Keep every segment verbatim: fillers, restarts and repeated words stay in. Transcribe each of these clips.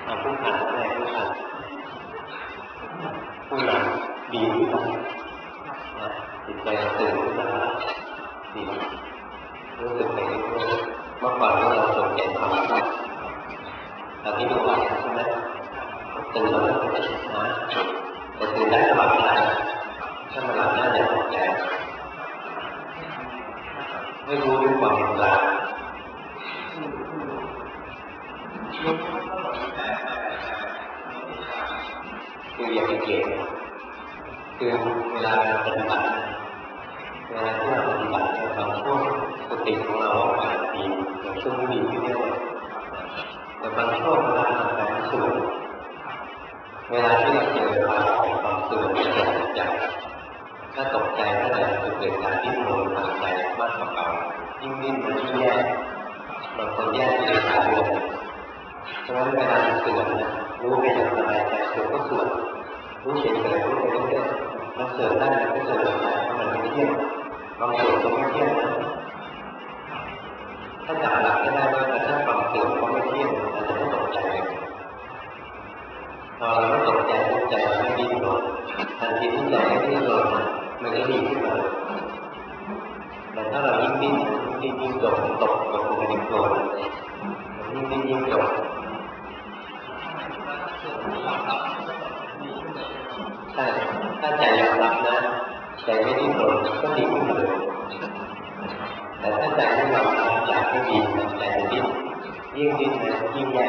เอาผู้ผ่านอะไรผู้ผ่านผู้หลังดีขึ้นมาจิตใจตื่นขึ้นมาดีรู้สึกไปเรื่อยๆเมื่อก่อนเราสนใจความคิดตอนนี้ดูว่าใช่ไหมตื่นแล้วนะแต่ตื่นได้หลับได้ถ้ามันหลับได้อย่าตกใจไม่รู้ด้วยความเป็นกลางคืออย่าไปเกลียดคือเวลาเราปฏิบัติเวลาที่เราปฏิบัติในบางช่วงสติของเราอาจดีบางช่วงไม่ดีที่เรียกแต่บางช่วงเวลาทำการสื่อเวลาที่เราเจอความความสื่อที่เกิดจากถ้าตกใจเท่าไหร่จะเกิดการดิ้นรนทางใจมากกว่าเก่ายิ่งดิ้นมันยิ่งแย่บางคนแย่ที่ขาเดือดเพราะฉะนั้นเวลาเสื่อมนะรู้ไปอย่างสบายใจเสื่อมก็เสื่อมรู้เฉยๆรู้ไปเรื่อยๆมันเสื่อมได้มันก็เสื่อมได้เพราะมันไม่เที่ยงบางส่วนก็ไม่เที่ยงนะถ้าจับหลักไม่ได้ว่าถ้าความเสื่อมก็ไม่เที่ยงอาจจะไม่ตกใจพอเราไม่ตกใจตกใจไม่ดิ้นรนทันทีที่ใจไม่ดิ้นรนมันก็ดีขึ้นมาแต่ถ้าเรายิ่งดิ้นยิ่งยิ่งจมตกตกไปในโคลนยิ่งดิ้นยิ่งจมใช่ถ้าใจยอมรับนะใจไม่ดิ้นรนก็ดีขึ้นมาเลยแต่ถ้าใจไม่ยอมรับใจไม่ดีใจจะดิ้นยิ่งดิ้นนะยิ่งแย่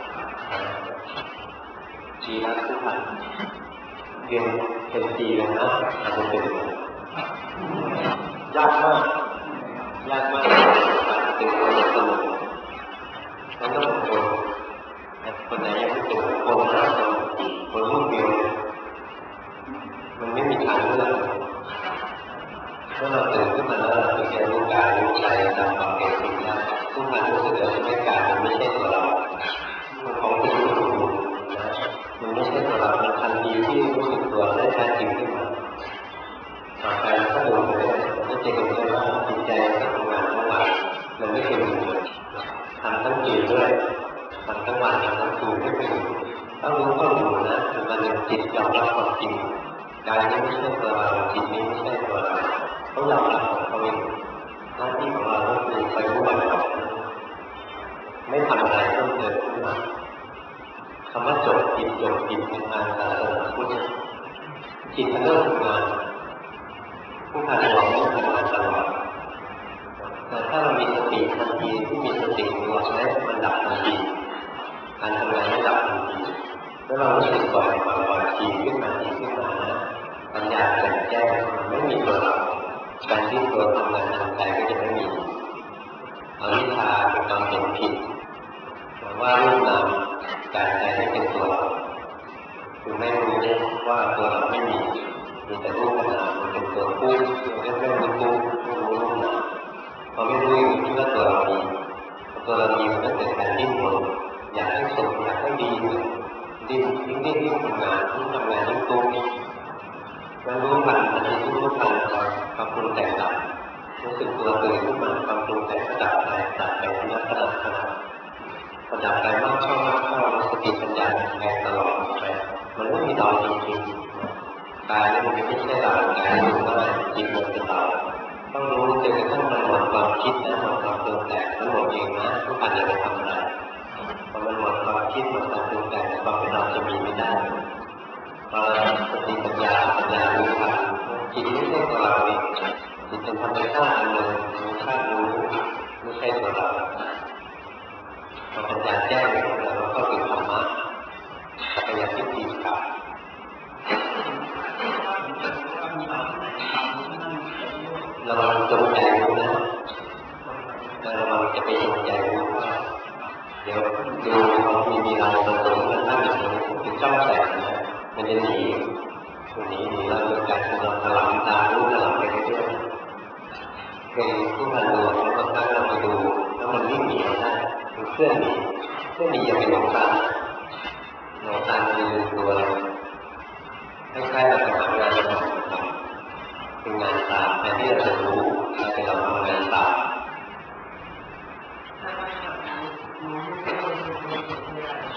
ชีรักทุกท่านเรียนเป็นปีแล้วนะอาจจะเป็นยากมากยากมากเป็นคนสนุกแล้วก็คนคนไหนยังไม่เป็นคนนะคนรุ่นเดียวมันไม่มีทางเลือกเมื่อเราตื่นขึ้นมาแล้วเราถึงจะรู้กายรู้ใจตามความเป็นจริงได้ทุกท่านรู้สึกว่าไม่กายมันไม่ใช่ตัวเรามันของที่รู้สึกอยู่มันไม่ใช่ตัวเรามันทันทีที่รู้สึกตัวได้แท้จริงขึ้นมาต่อไปก็ดูไปเลยก็จะเห็นได้ว่าจิตใจทำงานทั้งวันมันไม่เคยหยุดเลยทำทั้งจิตด้วยทำทั้งวันทำทั้งคืนไม่เคยหยุดต้องรู้ก็รู้นะคือมันเป็นจิตยอมรับความจริงกายนี้ไม่ใช่ตัวเราจิตนี้ไม่ใช่ตัวเราเขายอมรับของเขาเองหน้าที่ของเราก็คือไปรู้วันต่อไม่ทำอะไรเพิ่มเติมขึ้นมาคำว่าจบจิตจบจิตในทางศาสนาพุทธจิตมันเริ่มทำงานผู้พันหลงต้องทำงานตลอดแต่ถ้าเรามีสติทันทีที่มีสติตัวนั้นมันดับทันทีการทำงานไม่ดับทันทีแล้วเรารู้สึกบ่อยบ่อยบ่อยทีขึ้นมาทีขึ้นมานะปัญญาแจ่มแจ้งไม่มีตัวเราการที่ตัวทำงานทางใจก็จะไม่มีอวิชชาเป็นความเห็นผิดว่ารูปนามกายใจไม่เป็นตัวเราคือไม่รู้ว่าตัวเราไม่มีมีแต่รูปนามมันเป็นตัวผู้เรียกว่าเป็นผู้ไม่รู้รูปนามพอไม่รู้อยู่ที่ว่าตัวเรามีตัวเรามีมันก็เกิดการดิ้นรนอยากให้สุขอยากให้ดีดิ้นยิ่งดิ้นยิ่งทำงานยิ่งทำงานยิ่งตุ้มแล้วรู้ทันอันนี้รู้ทันความปรุงแต่งดับรู้สึกตัวตื่นขึ้นมาความปรุงแต่งดับไปดับไปทีละขณะขณะพอดับไปมากเข้ามากเข้าสติปัญญาแรงตลอดไปมันไม่มีเราจริงๆกายนี่มันไม่ใช่เรากายรู้ว่าจิตมันเป็นเราต้องรู้จนกระทั่งมันหมดความคิดนะหมดความปรุงแต่งมันหมดเองนะทุกการจะไปทำอะไรพอมันหมดความคิดหมดความปรุงแต่งความเป็นเราจะมีไม่ได้พอสติปัญญาปัญญารู้ทันจิตไม่ใช่ตัวเราเองจิตเป็นธรรมชาติอันหนึ่งธรรมชาติรู้ไม่ใช่ตัวเราพอปัญญาแจ้งแล้วเราก็เป็นธรรมะสัพยาทิฏฐิกับเราจงใจรู้นะเราจะไปจงใจรู้ว่าเดี๋ยวดูบางทีมีเราบางคนมันนั่งอยู่ตรงนี้เป็นจ้องแสงนะมันจะหนีตัวนี้หนีเราโดยการที่เราถลำตารู้ถลำไปเรื่อยๆเป็นผู้พันดูแล้วบางครั้งเราไปดูแล้วมันวิ่งหนีได้มันเคลื่อนหนีเคลื่อนหนีอย่างเป็นหลงตาหลงตาคือตัวเราคล้ายๆเราทำงานเราทำเป็นงานตาแทนที่เราจะรู้เราเป็นเราทำงานตาใ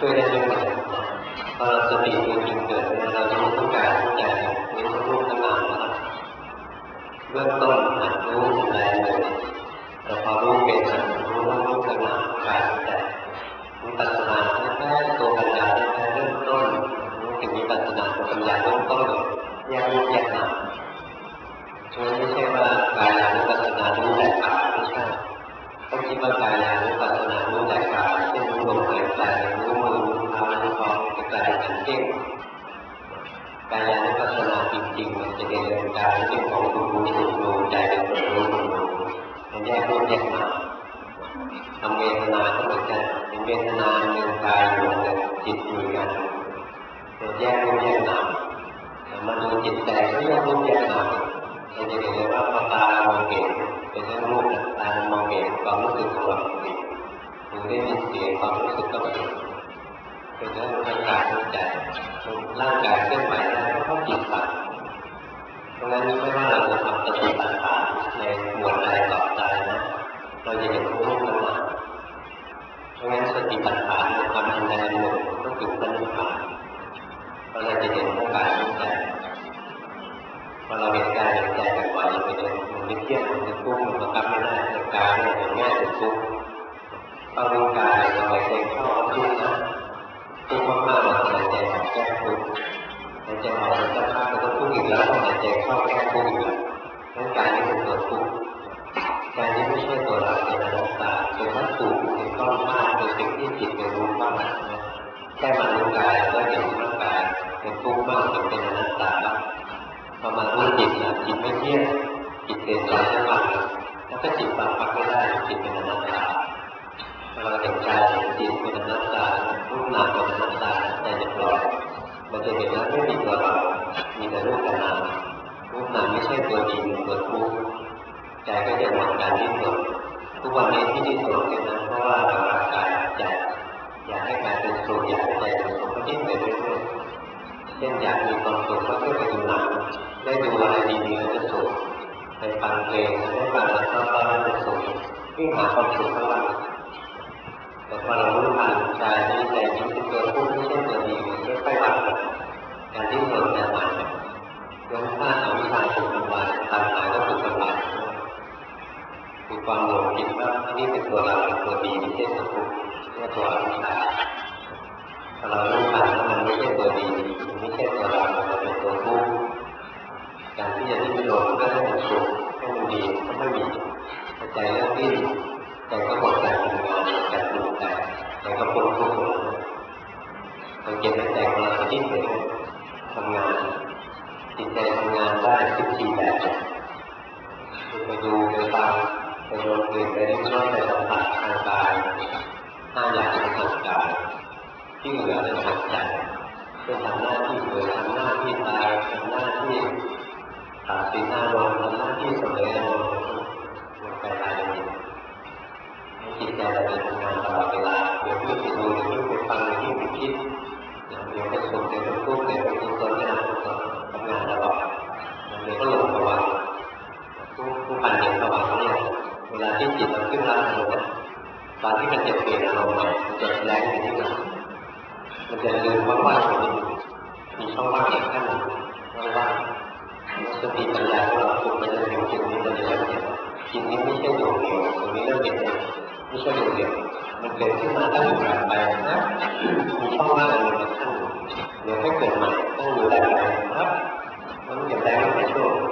ช่วยได้เยอะเลยพอเราสติจริงๆเกิดเนี่ยเราจะรู้ทุกการทุกใจรู้ทุกรูปทั้งนามนะครับเบื้องต้นหัดรู้อะไรเลยแต่พอรู้เป็นหัดรู้ทั้งรูปทั้งนามกายทั้งใจวิปัสสนาแค่ตัวปัญญาแค่เริ่มต้นรู้ถึงวิปัสสนาตัวปัญญาเริ่มต้นเลยแยกรูปแยกนามฉะนั้นไม่ใช่ว่ากายวิปัสสนารู้แต่กายไม่ใช่ต้องคิดว่ากายวิปัสสนารู้แต่กายเช่นรู้ลมหายใจรู้มือรู้เท้ารู้ท้องจะกลายเป็นเก่งกายวิปัสสนาจริงๆมันจะเดินกายเป็นของรู้รู้รู้ใจเป็นของรู้รู้มันแยกรูปแยกนามทำเวทนาก็เหมือนกันเป็นเวทนาหนึ่งกายอยู่หนึ่งจิตอยู่กันเราแยกรูปแยกนามมาดูจิตใจก็แยกรูปแยกนามเราจะเห็นเลยว่าพอตามองเห็นเป็นเรื่องรูปตามองเห็นความรู้สึกของเราเองหูได้ยินเสียงความรู้สึกก็เป็นเป็นเรื่องร่างกายใจร่างกายเคลื่อนไหวได้ก็ต้องจิตสั่งเพราะงั้นไม่ว่าเราจะทำสติปัฏฐานในหมวดใดต่อใดนะเราจะเห็นรูปทั้งหมดเพราะงั้นสติปัฏฐานทำอันใดหนึ่งก็คือพระนิพพานเพราะเราจะเห็นทั้งกายทั้งใจพอเราเห็นกายเห็นใจกันบ่อยเราจะเห็นมันไม่เที่ยงมันเป็นทุกข์มันบังคับไม่ได้ในกายเนี่ยเป็นแง่เป็นทุกข์พอรู้กายเราหายใจเข้าทุกข์นะทุกข์มากๆเราหายใจออกแก้ทุกข์หายใจออกมันจะพาเราต้องทุกข์อีกแล้วหายใจเข้าแก้ทุกข์อีกแล้วนั่นกายนี่เป็นตัวทุกข์กายนี้ไม่ใช่ตัวเราเป็นอนัตตาเป็นวัตถุเป็นก้อนธาตุเป็นสิ่งที่จิตเป็นรู้บ้างแค่มารู้กายแล้วเห็นร่างกายเป็นทุกข์บ้างเป็นอนัตตาพอมารู้จิตนะจิตไม่เที่ยงจิตเป็นสายสมัครแล้วก็จิตบังคับไม่ได้จิตเป็นอนัตตาเราเห็นกายเห็นจิตเป็นอนัตตารูปนามเป็นอนัตตาใจจะปล่อยมันจะเห็นว่าไม่มีตัวเรามีแต่รูปนามรูปนามไม่ใช่ตัวดีเป็นตัวทุกข์ใจก็จะหมดการดิ้นรนทุกวันนี้ที่ดิ้นรนกันนั้นเพราะว่าเรารักกายใจอยากให้กายเป็นสุขอยากให้ใจเป็นสุขก็ดิ้นไปเรื่อยๆเช่นอยากมีความสุขก็เพื่อไปดูหนังได้ดูอะไรดีๆแล้วจะสุขไปฟังเพลงได้ฟังแล้วก็แล้วจะสุขวิ่งหาความสุขทั้งวันแต่พอเรารู้ทันกายนี้ใจนี้เป็นตัวทุกข์ไม่ใช่ตัวดีมันไม่ค่อยหวั่นการดิ้นรนจะหายย้อนข้าอวิชชาถูกทำลายตัณหาก็ถูกทำลายคือความหลงผิดว่าอันนี้เป็นตัวเราเป็นตัวดีไม่ใช่ตัวทุกข์นี่ตัวอวิชชาพอเรารู้ทันว่ามันไม่ใช่ตัวดีมันไม่ใช่ตัวเรามันเป็นตัวทุกข์การที่จะดิ้นรนเพื่อให้มันสุขให้มันดีก็ไม่มีใจเริ่มดิ้นใจก็หมดการทำงานการปรุงแต่งใจก็พ้นทุกข์สังเกตใจของเราจะดิ้นไปทำงานจิตใจทำงานได้สิบสี่แบบไปดูไปฟังไปโดนกลิ่นไปลิ้มรสไปสัมผัสทางกายห้าอย่างทางกายที่เหลือเป็นทางใจเป็นทำหน้าที่เกิดทำหน้าที่ตายทำหน้าที่ตัดสินอารมณ์ทำหน้าที่เสมออารมณ์มันไปรายละเอียดจิตใจเราเป็นทำงานตลอดเวลาเดี๋ยวพูดไปดูเดี๋ยวพูดไปฟังเดี๋ยวพูดไปคิดเดี๋ยวไปสุขเดี๋ยวไปทุกข์เดี๋ยวไปกุศลเดี๋ยวไปอกุศลทำงานตลอดเดี๋ยวก็หลงภวังค์ผู้ผู้พันเห็นภวังค์เนี่ยเวลาที่จิตมันขึ้นรับอารมณ์ตอนที่มันจะเปลี่ยนอารมณ์ใหม่มันจะแรงไปนิดนึงมันจะลืมว่างๆไปนิดนึงมีช่องว่างอีกแค่หนึ่งว่างๆสติปัญญาของเราฝึกมันจะถึงจุดนี้มันจะเริ่มเห็นจิตนี้ไม่ใช่ดวงเดียวตรงนี้เริ่มเห็นไม่ใช่ดวงเดียวมันเกิดขึ้นมาตั้งอยู่แบบไปนะมีช่องว่างอะไรมาขั้นเดี๋ยวให้เกิดใหม่ต้องอยู่แบบไปครับมันเก็บแรงไว้ในช่วง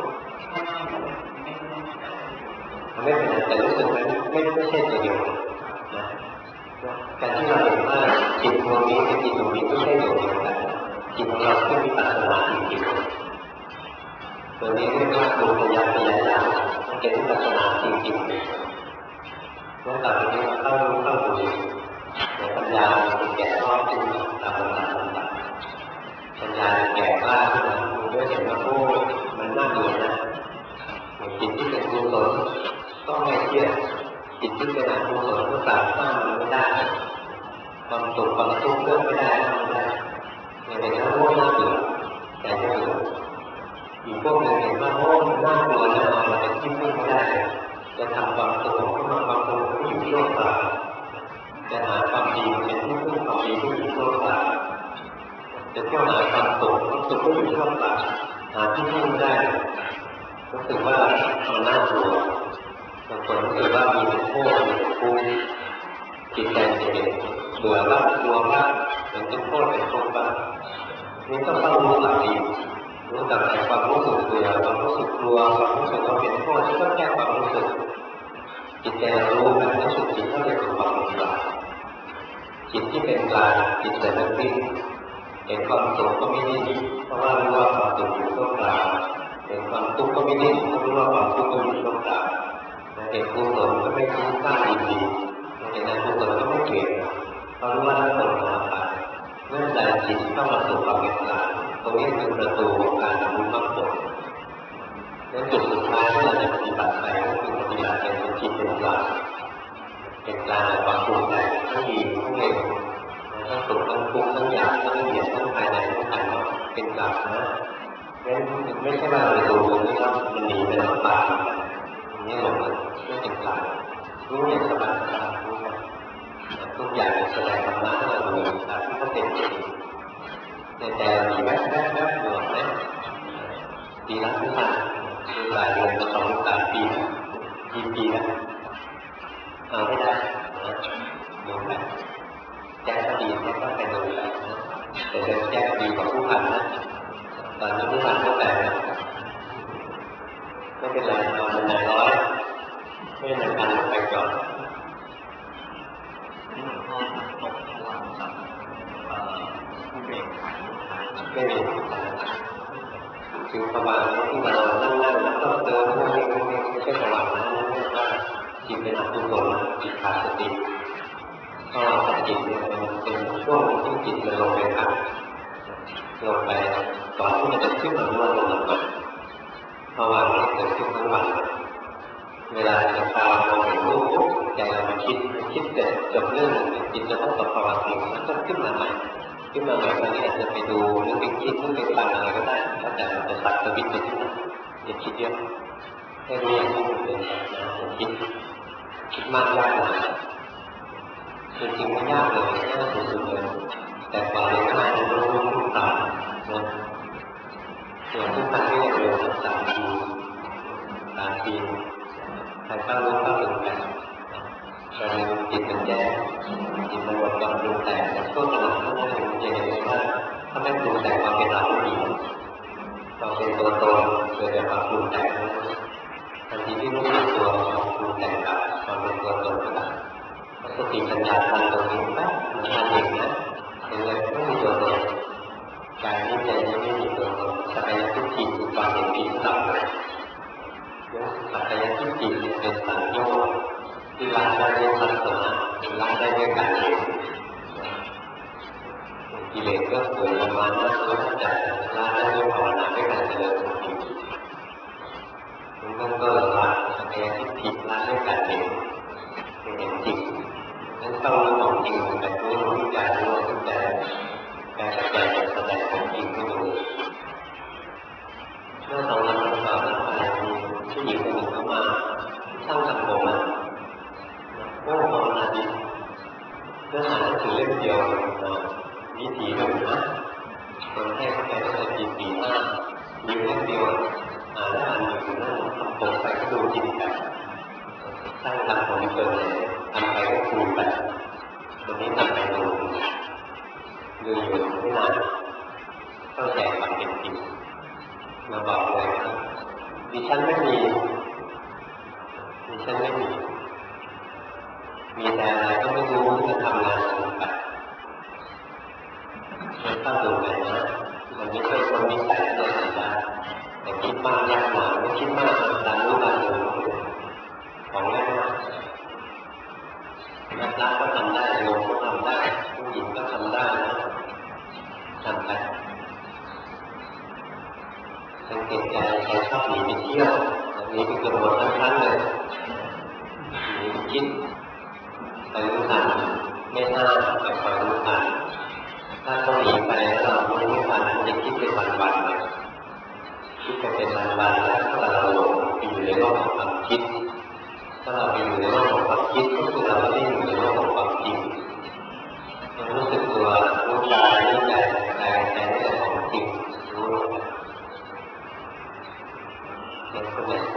มันไม่เป็นไรแต่รู้สึกไหมไม่ไม่ใช่ตัวเดียวนะการที่เราเห็นว่าจิตดวงนี้กับจิตดวงนี้ไม่ใช่ดวงเดียวกันจิตของเราขึ้นมีปัจจุบันจริงๆตัวนี้เรียกว่าดวงปัญญาปัญญาญาณมันเป็นวิปัสสนาจริงๆเมื่อต่อไปนี้เข้ารู้เข้าดูในปัญญาเป็นแก่รอบขึ้นตามลำดับลำดับปัญญาแก่กล้าขึ้นมาดูด้วยเห็นว่าโอ้มันน่าเบื่อนะจิตที่เป็นกุศลต้องไม่เที่ยงจิตที่เป็นอกุศลก็สามสร้างมันไม่ได้ความสุขความทุกข์เลือกไม่ได้ทำไม่ได้อย่างเห็นว่าโอ้น่าเบื่อแต่ไม่เบื่ออีกพวกหนึ่งเห็นว่าโอ้น่ากลัวนะเราจะคิดไม่ได้จะทำความสงบขึ้นมาความสงบที่อยู่ชั่วคราวจะหาความดีเป็นที่พึ่งความดีที่อยู่ชั่วจะเที่ยวหาความสุขความสุขก็อยู่ช่วงกลางหาที่พึ่งได้รู้สึกว่ามันน่ากลัวบางคนรู้สึกว่ามีเป็นโทษมีเป็นทุกข์จิตใจจะเป็นเบื่อบ้างกลัวบ้างเป็นเป็นโทษเป็นทุกข์บ้างนี่ต้องต้องรู้หลักดีรู้จักในความรู้สึกเบื่อความรู้สึกกลัวความรู้สึกว่าเป็นโทษที่ต้องแก้ความรู้สึกจิตใจเรารู้แบบนี้สุดจิตก็เรียกว่าความเป็นกลางจิตที่เป็นกลางจิตใจไม่ดิ้นเห็นความสุขก็ไม่ดิ้นเพราะว่ารู้ว่าความสุขอยู่ช่วงกลางเห็นความทุกข์ก็ไม่ดิ้นเพราะรู้ว่าความทุกข์ก็อยู่ช่วงกลางเห็นกุศลก็ไม่ฟุ้งซ่านยินดีเห็นอกุศลก็ไม่เกลียดเพราะรู้ว่าทั้งหมดมาผ่านเมื่อใจจิตเข้ามาสู่ความเป็นกลางตรงนี้คือประตูของการบรรลุมรรคผลและจุดสุดท้ายที่เราจะปฏิบัติไปก็คือปฏิบัติเป็นจิตเป็นกลางเป็นกลางในความปรุงแต่งทั้งดีทั้งเลวทั้งสุขทั้งทุกข์ทั้งหยาบทั้งละเอียดทั้งภายในทั้งภายนอกเป็นกลางนะงั้นไม่ใช่ว่าเราดูนี่ว่ามันหนีไปแล้วตายอย่างนี้หลงเลยไม่เป็นกลางรู้อย่างสบายสบายรู้นะทุกอย่างแสดงธรรมะให้เราดูตามที่เขาเป็นจริงในใจเรามีแว๊บแว๊บแว๊บหมดนะปีละทุกวันเป็นหลายเดือนสองสามปีนะกี่ปีแล้วเอาไม่ได้นะดูไปแจ้งก็ดีแจ้งก็ไปดูไปนะแต่เดินแจ้งดีกว่าผู้พันนะตอนนี้ผู้พันก็แต่นะไม่เป็นไรนอนนานร้อยไม่นานการไปก่อนไม่มีคือประมาณที่เรานั่งนั่งแล้วก็เดินนั่งนี่ไม่ใช่ประมาณนั้นว่าจิตเป็นอกุศลจิตขาดสติก็จิตเนี่ยเป็นช่วงที่จิตมันลงไปพักลงไปก่อนที่มันจะขึ้นมาเมื่อลงมาก่อนเพราะว่ามันเกิดขึ้นทั้งวันเวลาจะตามมองเห็นรูปใจเรามาคิดคิดเสร็จจบเรื่องจิตจะต้องประภาวะสิ่งแล้วก็ขึ้นมาใหม่ขึ้นมาใหม่ครั้งนี้อาจจะไปดูหรือไปคิดหรือไปฟังอะไรก็ได้แล้วแต่เราจะตัดสวิตช์ไปที่ไหนอย่าคิดเยอะแค่รู้อย่างที่มันเป็นนะอย่าคิดคิดมากยากนะจริงๆไม่ยากเลยง่ายสุดๆเลยแต่ก่อนเลยก็ได้รู้รู้ทุกตานะส่วนทุกตาที่เรียนรู้สามปีสามปีใครเข้ารู้เข้าถึงกันตอนนี้จิตมันแย่จิตมันหมดความปรุงแต่งก็ขนาดนั้นเลยจะเห็นว่าถ้าไม่ปรุงแต่งความเป็นเราไม่มีความเป็นตัวตนเกิดจากความปรุงแต่งทันทีที่รู้สึกตัวความปรุงแต่งกับความเป็นตัวตนก็ได้สติปัญญาทันตรงนี้นะมันทันเองนะเป็นเลยไม่มีตัวตนกายนี้ใจนี้ไม่มีตัวตนสักยะทิฏฐิคือความเห็นผิดต่ำเลยสักยะทิฏฐิเป็นสังโยชน์ที่ละได้ด้วยทัศนะละได้ด้วยการเห็นกิเลสก็เกิดมานะก็จะละได้ด้วยภาวนาด้วยการเจริญสติมันก็ละสักยะทิฏฐิละด้วยการเห็นเห็นจริงนั้นต้องรู้ของจริงแต่รู้ที่ใจรู้ที่ใจการแสดงแสดงของจริงให้ดูเมื่อสองวันก่อนนั้นมีผู้หญิงคนหนึ่งเข้ามาช่างสังคมอ่ะโอ้ภาวนาดีเนื้อหาหนังสือเล่มเดียววิถีหนึ่งนะคนแค่เข้าไปตั้งแต่ปีปีหน้ามีเล่มเดียวอ่านแล้วอ่านอยู่นั่นทำตรงไปก็ดูจริงกันสร้างทำผลเกินเลยทำไปก็คูณไปตรงนี้ทำไปดูดูอยู่ไม่นานเข้าใจความเป็นจริงมาบอกเลยว่าดิฉันไม่มีดิฉันไม่มีมีแต่อะไรก็ไม่รู้จะทำงานอะไรไปมันต้องดูไปนะมันไม่ใช่คนมีแต่ที่จะทำได้แต่คิดมากยากหน่อยไม่คิดมากตามรู้ตามดูของง่ายมากนักล่าก็ทำได้โยมก็ทำได้ผู้หญิงก็ทำได้นะทำไปสังเกตใจใครชอบหนีไปเที่ยวหนีไปเกือบหมดทั้งครั้งเลยหนีไปคิดไปรู้ทันไม่น่าไปคอยรู้ทันถ้าเขาหนีไปแล้วเราไม่รู้ทันจะคิดไปวันๆเลยคิดไปเป็นวันๆแล้วถ้าเราหลงอยู่ในโลกของความคิดถ้าเราไปอยู่ในโลกของความคิดก็คือเราไม่ได้อยู่ในโลกของความจริงเรารู้สึกตัวรู้กายรู้ใจใจใจ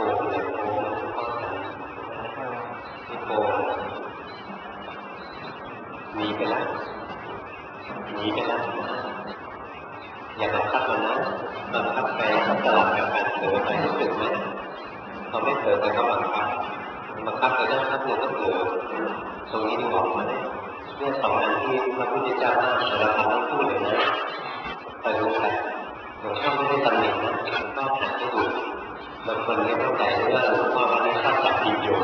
งเลยโป่งเข้าใจไม่โป่งหนีไปแล้วหนีไปแล้วอย่าบังคับมันนะบังคับไปสลับกับการเผลอไปรู้สึกไหมพอไม่เผลอไปก็บังคับบังคับไปได้ครับเดี๋ยวก็เผลอตรงนี้ที่บอกมาเนี่ยเนี่ยสองอันที่พระพุทธเจ้าห้ามแต่เราทำไม่พูดเลยนะไปรู้ไปหลวงพ่อไม่ได้ตำหนินะหลวงพ่อหัดให้ดูบางคนไม่เข้าใจว่าหลวงพ่อวันนี้ชอบจับผิดอยู่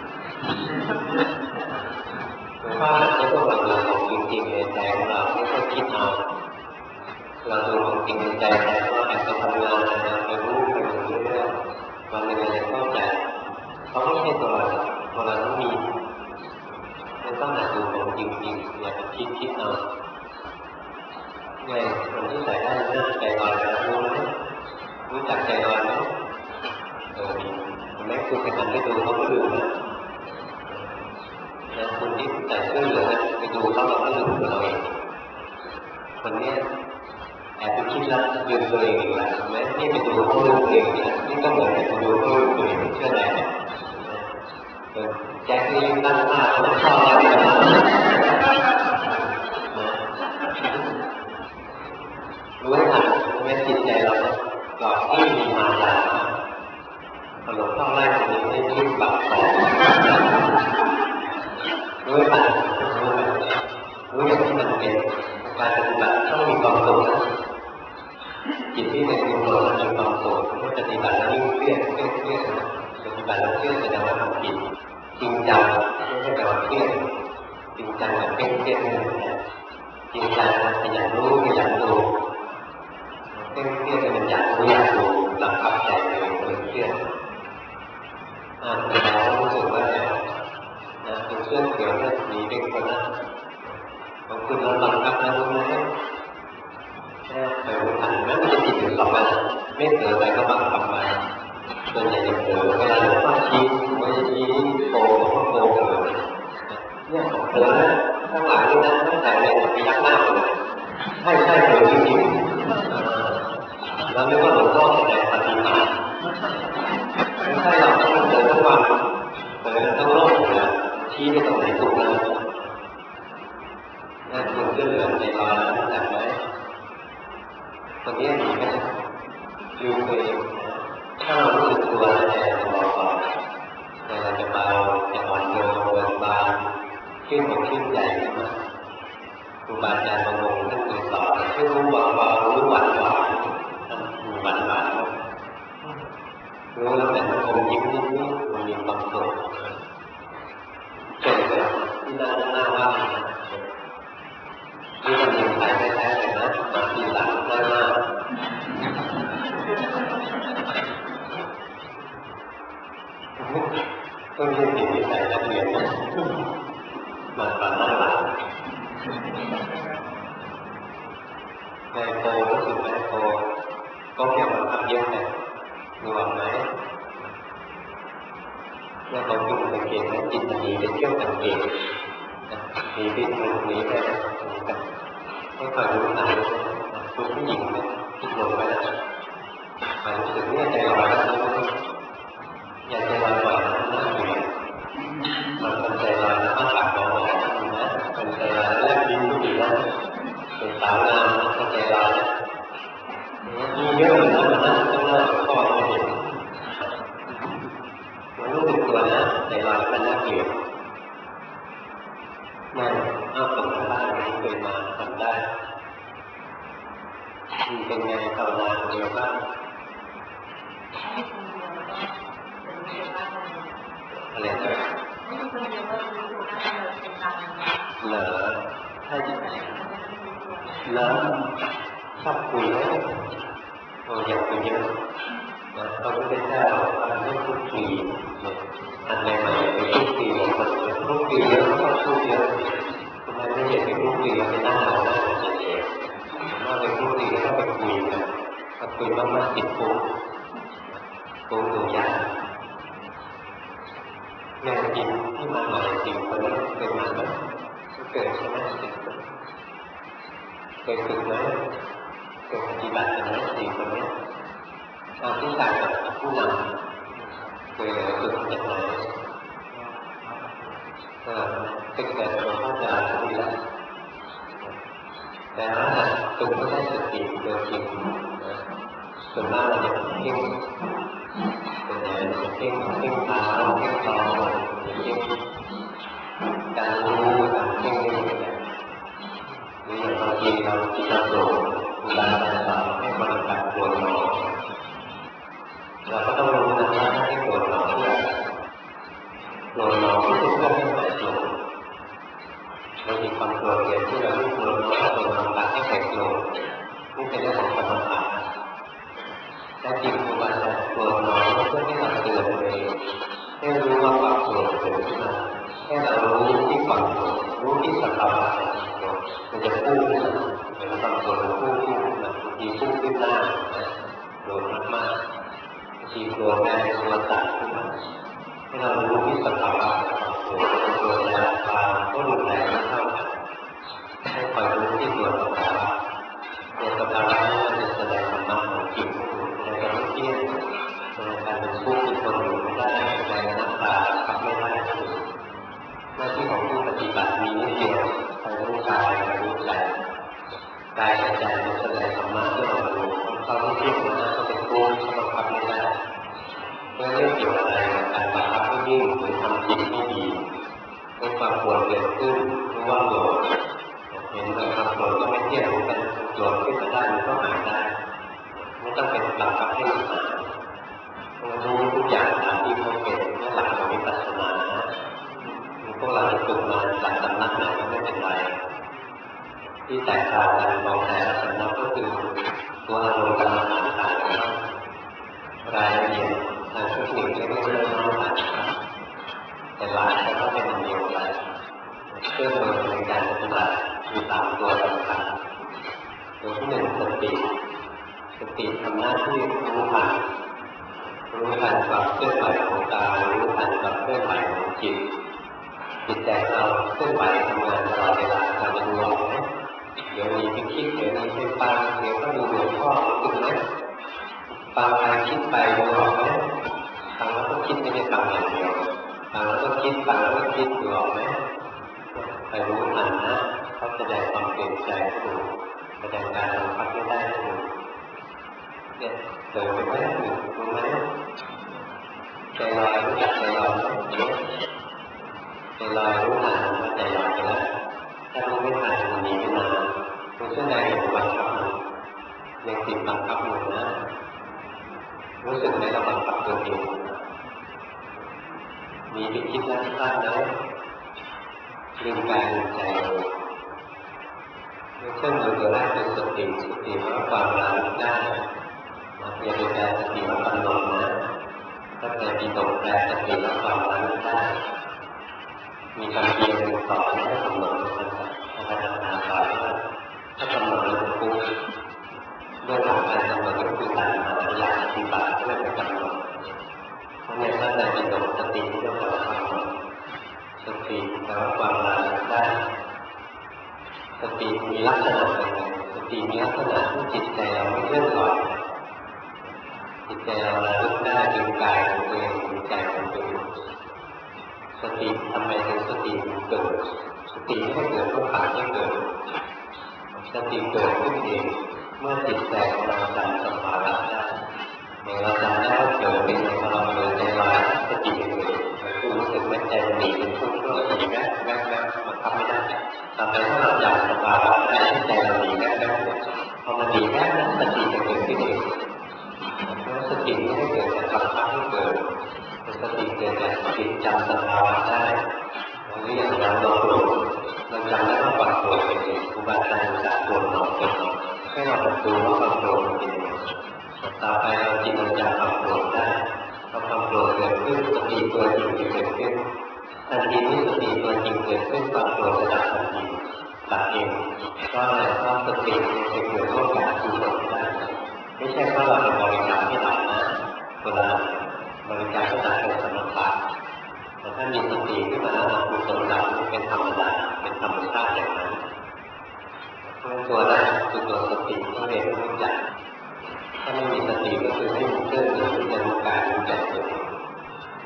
หลวงพ่อหัดให้พวกเราดูของจริงๆในใจของเราไม่ใช่คิดเอาเราดูของจริงในใจใจว่าอาจจะทำงานอะไรไปรู้ไปดูเรื่อยๆวันหนึ่งเราจะเข้าใจเขาไม่ใช่ตัวเราตัวเราต้องมีมันต้องหัดดูของจริงๆอย่าไปคิดคิดเอาไงคนที่ใส่ได้หน้าใจลอยแล้วรู้ไหมรู้จักใจลอยไหมเออดีแม้คุณไปทำให้ดูเขาก็ดูนะนะคุณที่ใส่เสื้อเหลืองไปดูเขาเราก็ดูเราเองคนนี้แอบไปคิดแล้วยืนตัวเองอีกแล้วแม้ที่ไปดูเขาดูตัวเองเนี่ยนี่ก็เหมือนกับดูเขาดูตัวเองเชื่อไหมแจ็คนี่ตั้งหน้าเขาชอบอะไรนะรู้ไหมครับแม้จิตใจเราหลอกที่มีมายาพอหลวงพ่อไล่ตรงนี้ให้คิดปากต่อรู้ไหมครับรู้ไหมรู้อย่างที่มันเป็นการปฏิบัติต้องมีความสุขนะจิตที่เป็นกุศลมีความสุขเมื่อปฏิบัติแล้วยิ่งเครียดเครียดเครียดปฏิบัติแล้วเครียดแสดงว่าทำผิดจริงจังไม่ใช่แบบเครียดจริงจังแบบเครียดเครียดเนี่ยจริงจังขยันรู้ขยันดูเครียดเครียดมันอยากรู้อยากดูหลับพับใจเลยมันเครียดอ่านไปแล้วรู้สึกว่าเนี่ยนะเป็นเสื้อเขียวเนี่ยมีเด็กคนนั้นบางคนเราบังคับนะรู้ไหมแค่ไปรู้ทันแม้มันจะผิดถึงสองอันไม่เผลอไปก็บังคับมาส่วนใหญ่จะเผลอเวลาหลวงพ่อชี้ไม่ชี้โตก็โตเลยเนี่ยเผลอนะข้างหลังนี่นะตั้งแต่เลยพยักหน้าเลยใช่ใช่เผลอจริงๆแล้วนึกว่าหลวงพ่อแสดงปฏิมาไม่ใช่หรอกมันเผลอทั้งวันเผลอทั้งโลกเลยชี้ไปตรงไหนถูกเลยนั่นคนเสื้อเหลืองใจลอยรู้จักไหมคนนี้หนีไปลืมตัวเองถ้าเรารู้สึกตัวแล้วใจจะเบาๆใจเราจะเบาจะอ่อนโยนเบิกบานขึ้นอกขึ้นใจขึ้นมาครูบาอาจารย์บางองค์ท่านเคยสอนให้รู้เบาๆรู้หวานหวานรู้หวานหวานรู้แล้วแต่มันคงยิ้มนิดนิดมันมีความสุขเกิดเลยที่หน้าหน้าว่านี่มันยังไงแท้ๆเลยนะมาทีหลังหน้าหน้าต้องเรียนสิ่งที่ใส่ละเอียดนะมาฝันหน้าหลังในโตรู้สึกไหมโตก็เกี่ยวกับทำเยอะเลยมีหวังไหมเมื่อเราจุ่มสังเกตนะจิตมันหนีไปเที่ยวสังเกตหนีไปถูกหนีไปไม่ค่อยรู้ทันคุณผู้หญิงเนี่ยคิดลงไปแล้วมันรู้สึกเนี่ยใจลอยแล้วอย่าใจลอยบ่อยนะน่าเบื่อมันเป็นใจลอยแล้วก็ตัดเราบอกนะเป็นใจลอยแล้วแลบลิ้นก็ดีนะเป็นสาวงามนะก็ใจลอยนะมีเยอะเลยนะมันน่าต้องน่าข้อไม่เห็นมันรู้สึกตัวนะใจลอยแล้วมันน่าเกลียดนั่นเอาฝึกทำได้เคยมาทำได้เป็นไงภาวนาเดียวบ้างอะไรนะเหรอถ้าจะเหรอชอบคุยไหมโอ้อยากคุยเยอะนะเราไม่ได้แค่เราไม่พูดคุยอันใหม่ๆไปพูดคุยบางคนพูดคุยเยอะชอบพูดเยอะทำไมไม่อยากไปพูดคุยไปนั่งเราหน้าเฉยๆว่าไปพูดคุยก็ต้องไปคุยกันถ้าคุยมากๆติดฟุ้งฟุ้งตัวยากงานจิตที่มาใหม่สิ่งคนนี้เคยมาไหมเกิดใช่ไหมเคยฝึกไหมเคยปฏิบัติไหมสิ่งคนนี้เอาที่ต่างกับผู้นำยเหลือฝึกจากไหนก็ฝึกแต่ตัวเข้าใจดีแล้วแต่ว่าฝึกไม่ได้สติตัวจริงนะส่วนมากเราจะเพ่งส่วนใหญ่จะเพ่งเพ่งเท้าเพ่งท้องเพ่งการรู้การเพ่งนี่เป็นอย่างหรืออย่างบางทีเราจิตเราโกรธเวลาเราให้บริการโกรธเราเราก็ต้องรู้นะว่าให้โกรธเราเพื่อโกรธเราไม่ใช่เพื่อให้หายโกรธเรามีความโกรธเกิดที่เราไม่โกรธเราโกรธเราตัดให้หายโกรธนี่เป็นเรื่องของสมถะแต่จริงคือว่าโกรธเราเพื่อให้เราเตือนตัวเองให้รู้ว่าความโกรธเกิดขึ้นมาให้เรารู้ที่ความโกรธรู้ที่สภาวะของโกรธมันจะพุ่งขึ้นมาเป็นความโกรธมันพุ่งขึ้นมาบางทีพุ่งขึ้นหน้าโกรธมากๆทีโกรธแรงตัวตัดขึ้นมาให้เรารู้ที่สภาวะของโกรธโกรธแต่ละความก็รุนแรงไม่เท่ากันให้คอยรู้ที่ตัวสภาวะตัวสภาวะนั้นมันจะแสดงธรรมะของจิตแสดงไม่เที่ยงแสดงการเป็นผู้ที่ทนอยู่ไม่ได้แสดงน้ำตาขับไม่ได้หน้าที่ของผู้ปฏิบัติมีนิดเดียวคอยรู้กายคอยรู้ใจกายกับใจมันแสดงธรรมะที่เราดูเขาไม่เที่ยงนะเขาเป็นผู้เขาบังคับไม่ได้ไม่ได้เกี่ยวอะไรกับการบังคับให้นิ่งหรือทำจิตไม่ดีให้ความโกรธเกิดขึ้นรู้ว่าโกรธเห็นว่าความโกรธก็ไม่เที่ยงมันโกรธขึ้นมาได้มันก็หายได้ไม่ต้องเป็นบังคับให้มันหายรู้ทุกอย่างตามที่เขาเป็นเมื่อหลักของวิปัสสนาพวกเราจะฝึกมาจากสำนักไหนก็ไม่เป็นไรที่แตกต่างกันมองแต่ละสำนักก็คือตัวอารมณ์กรรมฐานต่างกันรายละเอียดทางเทคนิคเล็กๆน้อยๆต่างกันแต่หลักก็เป็นอันเดียวกันเครื่องมือในการปฏิบัติมีสามตัวสำคัญตัวที่หนึ่งสติสติทำหน้าที่รู้ทันรู้ทันความเคลื่อนไหวของกายรู้ทันความเคลื่อนไหวของจิตจิตใจเราเคลื่อนไหวทำงานตลอดเวลาเราจะดูออกไหมเดี๋ยวมีไปคิดเดี๋ยวมีไปฟังเดี๋ยวก็ดูหลวงพ่อรู้สึกไหมฟังไปคิดไปดูออกไหมฟังแล้วก็คิดไม่ได้ฟังอย่างเดียวฟังแล้วก็คิดฟังแล้วก็คิดดูออกไหมไปรู้ทันนะเขาแสดงความเปลี่ยนใจให้ดูแสดงการบังคับไม่ได้ให้ดูเนี่ยเดินไปไหมรู้ไหมใจลอยรู้จักใจลอยไหมใจลอยรู้ทันว่าใจลอยไปแล้วถ้ารู้ไม่ทันมันหนีไปนานมันแสดงอย่างบังคับมันยังติดบังคับอยู่นะรู้สึกไหมเราบังคับตัวเองมีไปคิดแล้วพลาดแล้วลืมกายลืมใจเครื่องมือตัวแรกเป็นสติสติว่าความระลึกได้อย่าไปแปลสติว่ากำหนดนะถ้าแปลปีตกแปลสติว่าความระลึกได้มีคำเพียรสอนให้กำหนดพระพุทธเจ้าสอนว่าถ้ากำหนดแล้วมันฟุ้งด้วยหลักการกำหนดก็คือการมาอยากปฏิบัติก็เลยไปกำหนดเพราะในพระไตรปิฎกสติที่เรากำหนดสติแปลว่าความระลึกได้สติมีลักษณะเป็นไงสติมีลักษณะที่จิตใจเราไม่เลื่อนลอยจิตใจเราระลึกได้ดูกายของตัวเองดูใจของตัวเองสติทำไมถึงสติเกิดสติไม่ได้เกิดเพราะขาดไม่เกิดสติเกิดขึ้นเองเมื่อจิตใจของเราจำสภาวะได้อย่างเราจำได้ว่าเกิดเป็นในพลังเกิดในลายสติเกิดคือรู้สึกแม้ใจมันหนีเป็นทุกข์ก็หนีแม้แม้แม้มันทำไม่ได้ต่อไปถ้าเราจำสภาวะได้ที่ใจเราหนีแม้แม้พอมันหนีแม้นั้นสติจะเกิดขึ้นเองเพราะสติไม่ได้เกิดจากบังคับให้เกิดสติเกิดจากจิตจำสภาวะได้หรืออย่างเราเราโกรธเราจำได้ว่าความโกรธเป็นยังไงครูบาอาจารย์จะโกรธเราเป็นยังไงให้เราดูว่าความโกรธเป็นยังไงต่อไปเราจิตเราจะความโกรธได้พอความโกรธเกิดขึ้นสติตัวจริงจะเกิดขึ้นทันทีที่สติตัวจริงเกิดขึ้นความโกรธจะดับทันทีดับเองเพราะอะไรเพราะสติจะเกิดร่วมกับกุศลได้ไม่ใช่เพราะเราเป็นบริการที่หลับนะเวลาบริการก็ดับเป็นสมถะแต่ถ้ามีสติขึ้นมาแล้วกุศลดับเป็นธรรมดาเป็นธรรมชาติอย่างนั้นเพราะตัวแรกคือตัวสติต้องเรียนรู้จักถ้าไม่มีสติก็คือให้มีเครื่องมือที่จะรู้กายรู้ใจตัวเอง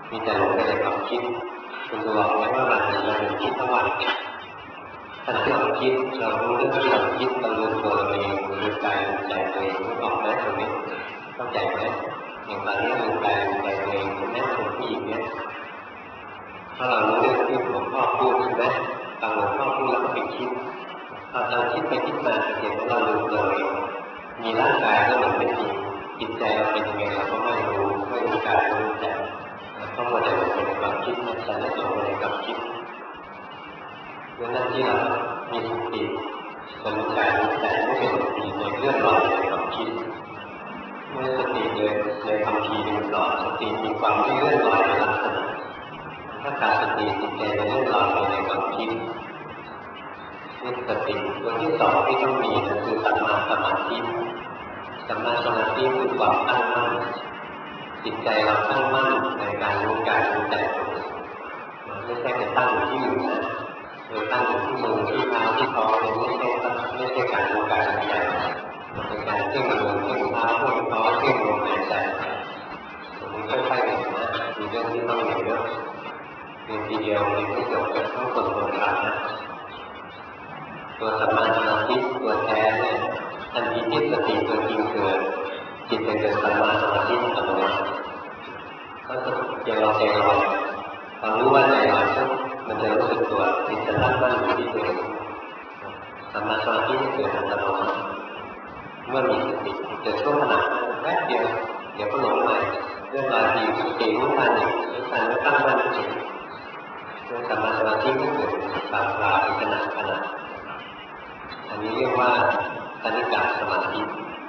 มีแต่หลงไปในความคิดคุณดูออกไหมว่าวันนี้เราคิดทั้งวันขณะที่เราคิดเรารู้เรื่องที่เราคิดเรารู้ตัวเราเองรู้กายรู้ใจตัวเองรู้ออกไหมตรงนี้เข้าใจไหมอย่างตอนนี้รู้กายรู้ใจตัวเองแม่คนผู้หญิงเนี่ยถ้าเรารู้เรื่องที่หลวงพ่อพูดใช่ไหมฟังหลวงพ่อพูดแล้วก็ไปคิดพอเราคิดไปคิดมาเห็นว่าเรารู้ตัวเองมีร่างกายก็เหมือนเป็นจริงจิตใจเราเป็นยังไงเราก็ไม่รู้ไม่รู้กายรู้ใจต้องมาแต่เป็นความคิดมันจะไม่ตรงในความคิดเมื่อนั้นที่เรามีสติสนใจแต่ไม่เป็นสติในเรื่องราวในความคิดเมื่อสติเดินในความคิดมันหลอดสติมีความไม่เลื่อนลอยในลักษณะถ้าขาดสติจิตใจจะเลื่อนลอยในความคิดนี่สติตัวที่สองที่ต้องมีนั่นคือสัมมาสมาธิสัมมาสมาธิคือความตั้งมั่นจิตใจเราตั้งมั่นในการรู้กายรู้ใจไม่ใช่ไปตั้งอยู่ที่อื่นนะโดยตั้งอยู่ที่มือที่เท้าที่ท้องเนี่ยไม่ใช่ไม่ใช่การรู้กายรู้ใจเป็นการเพ่งมือเพ่งเท้าเพ่งท้องเพ่งลมหายใจตรงนี้ค่อยๆเห็นนะมีเรื่องที่ต้องเรียนเยอะเรียนทีเดียวเรียนไม่จบก็ต้องฝึกฝนกันนะตัวสัมมาสมาธิตัวแท้เนี่ยทันทีที่สติตัวจริงเกิดจิตจะเกิดสัมมาสมาธิอัตโนมัติก็จะอย่างเราใจลอยพอรู้ว่าใจลอยปุ๊บมันจะรู้สึกตัวจิตจะตั้งมั่นอยู่ที่ตัวเองสัมมาสมาธิจะเกิดอัตโนมัติเมื่อมีสติเกิดช่วงขณะแป๊บเดียวเดี๋ยวก็หลงไปเรื่องราวที่สติรู้ทันเนี่ยรู้ทันแล้วตั้งมั่นจริงเรื่องสัมมาสมาธิไม่เกิดบางคราวเป็นขณะขณะอันนี้เรียกว่าคณิกะสมาธิ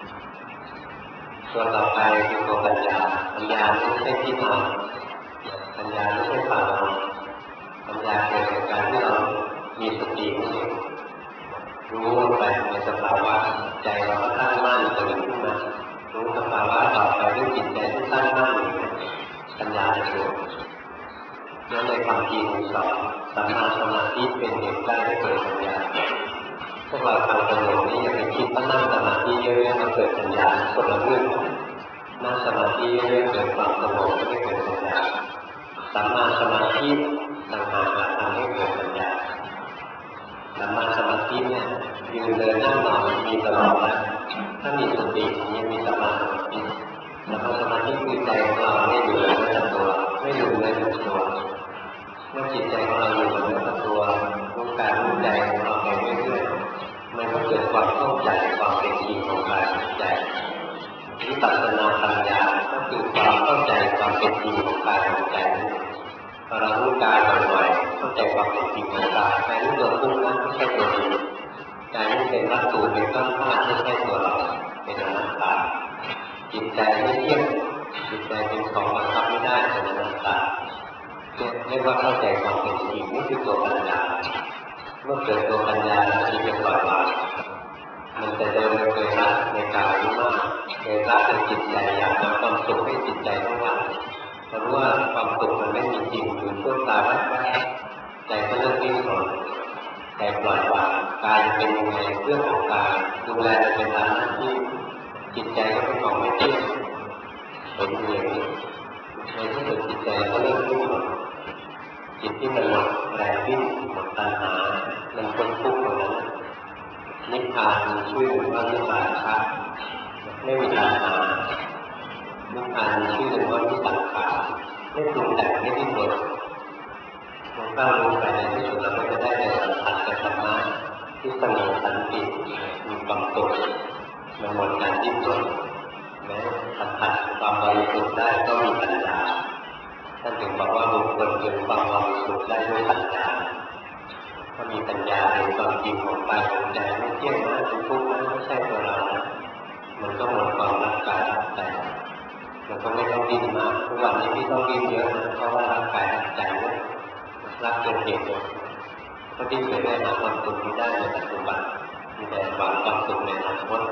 ตัวต่อไปคือตัวปัญญาปัญญาไม่ใช่ที่มาปัญญาไม่ใช่ฝ่าเราปัญญาเกิดจากการที่เรามีสติรู้ลงไปในสภาวะใจเราก็ตั้งมั่นตื่นขึ้นมารู้สภาวะต่อไปด้วยจิตใจที่ตั้งมั่นปัญญาจะเกิดแล้วในความจริงสอนสัมมาสมาธิเป็นเหตุใกล้ให้เกิดปัญญาพวกเราทำกันอย่างนี้อย่าไปคิดว่านั่งสมาธิเยอะๆมันเกิดปัญญาคนละเรื่องนั่งสมาธิเยอะๆเกิดความสงบไม่เกิดปัญญาสัมมาสมาธิต่างหากทำให้เกิดปัญญาสัมมาสมาธิเนี่ยยืนเดินนั่งนอนมีตลอดนะถ้ามีสติยังมีสัมมาสมาธิสัมมาสมาธิคือใจของเราไม่อยู่ในเนื้อตัวไม่อยู่ในตัวเมื่อจิตใจของเราอยู่ในเนื้อตัวรู้กายรู้ใจของเราไปเรื่อยๆมันก็เกิดความเข้าใจความเป็นจริงของกายของใจวิปัสสนาปัญญาก็คือความเข้าใจความเป็นจริงของกายของใจพอเรารู้กายบ่อยๆเข้าใจความเป็นจริงของกายกายนี้ตัวทุกข์นั้นไม่ใช่ตัวจริงกายนี้เป็นวัตถุเป็นก้อนธาตุไม่ใช่ตัวเราเป็นอนัตตาจิตใจไม่เที่ยงจิตใจเป็นของบังคับไม่ได้เป็นอนัตตาเรียกว่าเข้าใจความเป็นจริงนี่คือตัวปัญญาเมื่อเกิดตัวปัญญาแล้วจิตจะปล่อยวางมันจะเดินเคยรักในกายรู้มากเคยรักในจิตใจอยากเอาความสุขให้จิตใจทั้งวันเพราะว่าความสุขมันไม่มีจริงอยู่ชั่วคราวแค่ใจก็เริ่มวิ่งหลงใจปล่อยวางกายจะเป็นยังไงเรื่องของกายดูแลจะเป็นตามหน้าที่จิตใจก็เป็นของไม่เที่ยงเป็นอย่างนี้ในที่สุดจิตใจก็เริ่มวิ่งหลงจิตที่มันหมดแรงวิ่งหมดตัณหามันพ้นทุกข์ตรงนั้นนิพพานมีชื่อว่านิพพานชัดไม่มีตัณหานิพพานมีชื่อว่านิสังขารไม่ปรุงแต่งไม่ดิ้นรนมันก้าวลงไปในที่สุดเราก็จะได้ในสัมผัสกับธรรมะที่สงบสันติมีความสุขมันหมดการดิ้นรนแม้สัมผัสความบริสุทธิ์ได้ก็มีปัญญาท่านถึงบอกว่าบุคคลถึงความบริสุทธิ์ได้ด้วยปัญญาถ้ามีปัญญาเห็นความจริงของกายของใจไม่เที่ยงนะเป็นทุกข์นะไม่ใช่ตัวเรานะมันก็หมดความรักกายรักใจมันก็ไม่ต้องดิ้นมากทุกวันนี้ที่ต้องดิ้นเยอะนะเพราะว่ารักกายรักใจเนี่ยรักเกินเหตุเลยก็ดิ้นไปได้หาความสุขไม่ได้ในปัจจุบันมีแต่หวังความสุขในอนาคต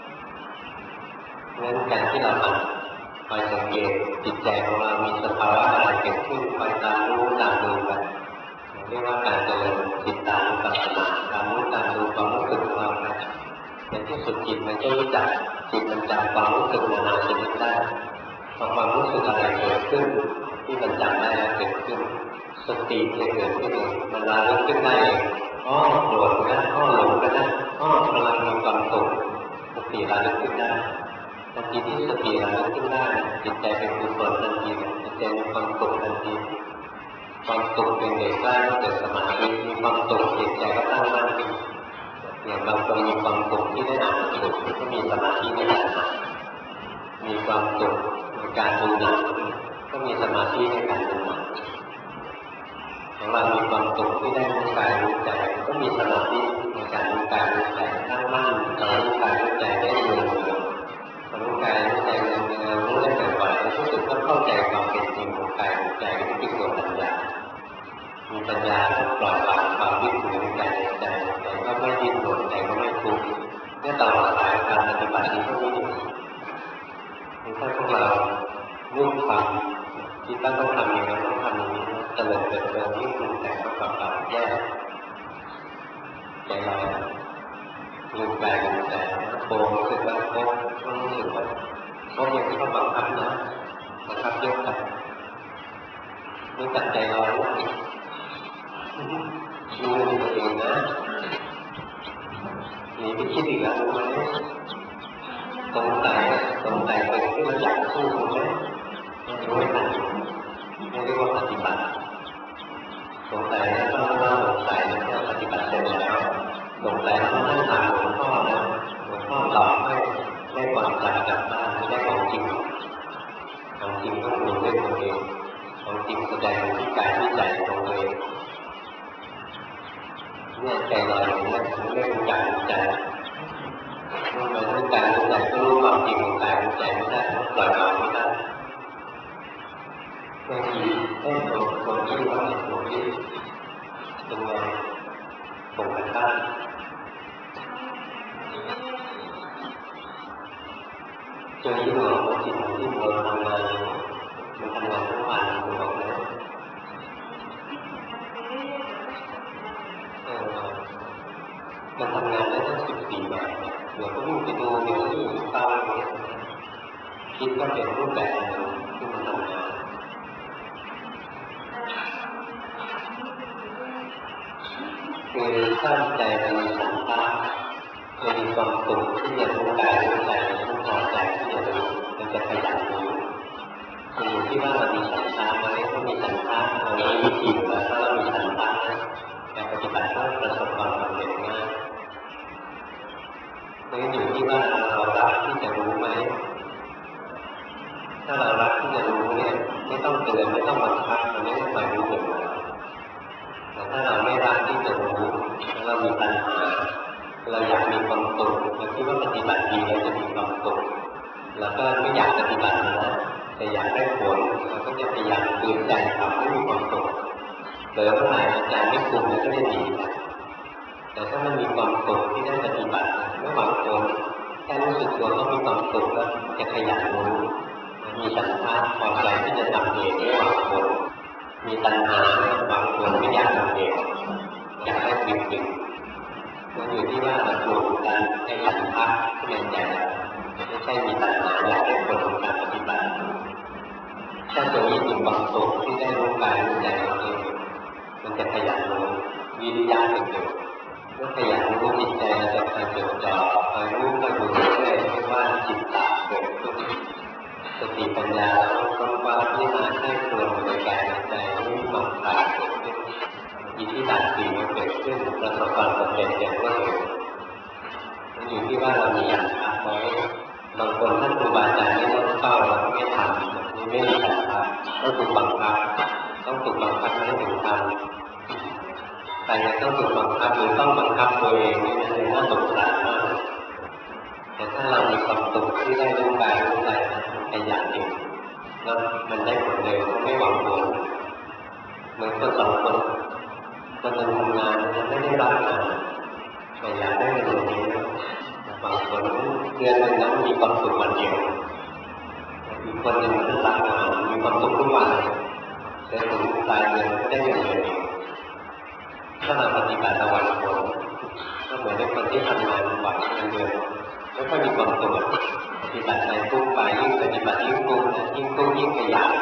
งั้นการที่เราคอยสังเกตจิตใจของเรามีสภาวะอะไรเกิดขึ้นคอยตามรู้ตามดูไปเรียกว่าการเจริญจิตตานุปัสสนาตามรู้ตามดูความรู้สึกของเราไปในที่สุดจิตมันก็รู้จักจิตมันจำความรู้สึกนานาชนิดได้พอความรู้สึกอะไรเกิดขึ้นที่มันจำได้แล้วเกิดขึ้นสติที่เกิดขึ้นมันระลึกขึ้นได้อ๋อโกรธก็ได้อ๋อหลงก็ได้อ๋อกำลังมีความสุขสติระลึกขึ้นได้ทันทีที่สติระลึกขึ้นได้จิตใจเป็นกุศลทันทีจิตใจมีความสุขทันทีความสุขเป็นเหตุให้เกิดสมาธิมีความสุขจิตใจก็ตั้งมั่นขึ้นอย่างบางคนมีความสุขที่ได้อ่านหนังสือก็มีสมาธิในการอ่านมีความสุขในการดูหนังก็มีสมาธิในการดูหนังของเรามีความสุขที่ได้รู้กายรู้ใจก็มีสมาธิในการรู้กายรู้ใจตั้งมั่นเรารู้กายรู้ใจได้เรื่อยๆรู้กายรู้ใจเรื่อยๆรู้ได้บ่อยๆรู้สึกว่าเข้าใจความเป็นจริงของกายของใจที่เป็นตัวปัญญามีปัญญาปล่อยวางความยึดถือในใจใจใจก็ไม่ดิ้นรนใจก็ไม่ทุกข์เนี่ยตลอดสายการปฏิบัตินี้ก็มีถ้าพวกเรามุ่งฟังที่ตั้งต้องทำอย่างนั้นต้องทำอย่างนี้เจริญเติบโตยิ่งปรุงแต่งประกอบกับแยกใจลอยลืมกายลืมใจโกงรู้สึกว่าโกงรู้สึกว่าโกงอย่างที่เขาบังคับนะบังคับเยอะไปรู้จักใจลอยรู้ตัวเองนะหนีไปคิดอีกแล้วรู้ไหมสงสัยสงสัยไปที่เราอยากสู้รู้ไหมรู้ไม่ทันไม่เรียกว่าปฏิบัติสงสัยแล้วก็ว่าสงสัยแล้วก็ปฏิบัติเสร็จแล้วสงสัยแล้วก็นั่งถามหลวงพ่อนะหลวงพ่อตอบให้ได้ความจำกลับบ้านไม่ได้ของจริงของจริงต้องรู้ด้วยตัวเองของจริงแสดงที่กายที่ใจของตัวเองเนี่ยใจลอยอย่างนี้ไม่ได้รู้กายรู้ใจเมื่อมันรู้กายรู้ใจก็รู้ความจริงของกายรู้ใจไม่ได้ปล่อยวางไม่ได้บางทีให้ตัวตัวนี้ว่าตัวนี้เป็นไงตรงกันข้ามเจอที่หมอคนจิตที่เราทำงานมันทำงานทั้งวันคุณบอกนะมันทำงานได้ทั้งสิบสี่แบบเดี๋ยวก็วิ่งไปดูเดี๋ยวก็อยู่เฝ้าคิดว่าเป็นรูปแบบที่มันทำงานคือถ้าใจมันมีฉันทะมันมีความสุขที่จะรู้กายรู้ใจรู้พอใจที่จะรู้มันจะขยันรู้มันอยู่ที่ว่าเรามีฉันทะไหมถ้ามีฉันทะเรามีวิธีอยู่แล้วถ้าเรามีฉันทะการปฏิบัติก็ประสบความสำเร็จง่ายมันอยู่ที่ว่าเรารักที่จะรู้ไหมถ้าเรารักที่จะรู้เนี่ยไม่ต้องเตือนไม่ต้องบังคับมันไม่ต้องคอยรู้เสมอแต่ถ้าเราไม่รักที่จะรู้แล้วเรามีปัญหาเราอยากมีความสุขเราคิดว่าปฏิบัติดีแล้วจะมีความสุขแล้วก็ไม่อยากปฏิบัตินะแต่อยากได้ผลเราก็จะพยายามฝืนใจทำให้มีความสุขเผลอเมื่อไหร่ใจไม่คุมแล้วก็ได้ดีแต่ถ้ามันมีความสุขที่ได้ปฏิบัติไม่หวังผลแค่รู้สึกตัวก็มีความสุขแล้วจะขยันรู้มีฉันทะพอใจที่จะทำเองไม่หวังผลมีตัณหาหวังผลไม่อยากทำเองอยากได้จริงๆมันอยู่ที่ว่าเราปลูกกันให้ฉันทะที่เป็นใจไม่ใช่มีตัณหาอยากได้ผลของการปฏิบัติถ้าตัวนี้มีความสุขที่ได้รู้กายรู้ใจเราเองมันจะขยันรู้วิริยะเป็นเกิดเมื่อขยันรู้จิตใจเราจะคอยจดจ่อคอยรู้คอยดูเรื่อยๆไม่ว่าจิตตาเกิดขึ้นสติปัญญาต้องว่าพิจารณาให้ครวญในกายในใจไม่มีความขาดเกิดขึ้นอิทธิบาทสี่มันเกิดขึ้นประสบความสำเร็จอย่างรวดเร็วมันอยู่ที่ว่าเรามีอย่างทำไว้บางคนท่านครูบาอาจารย์ไม่ต้องเฝ้าเราไม่ทำนี่ไม่มีฉันทะต้องถูกบังคับต้องถูกบังคับให้ถึงทำแต่ยังต้องถูกบังคับหรือต้องบังคับตัวเองนี่มันน่าสงสารมากแต่ถ้าเรามีความสุขที่ได้รู้กายรู้ใจขยันเองแล้วมันได้ผลเร็วไม่หวังผลเหมือนคนสองคนคนหนึ่งทำงานมันไม่ได้รับงานแต่อยากได้เงินตรงนี้บางคนเดือนหนึ่งนั้นมีความสุขวันเดียวอีกคนหนึ่งมันรับงานมีความสุขทุกวันแต่ผลปลายเดือนก็ได้เงินเดือนเองถ้าเราปฏิบัติระวังผลก็เหมือนในคนที่ทำงานหวังเงินเดือนไม่ค่อยมีความสุขปฏิบัติไปทุกไปยิ่งปฏิบัติยิ่งทุกข์ยิ่งทุกข์ยิ่งขยัน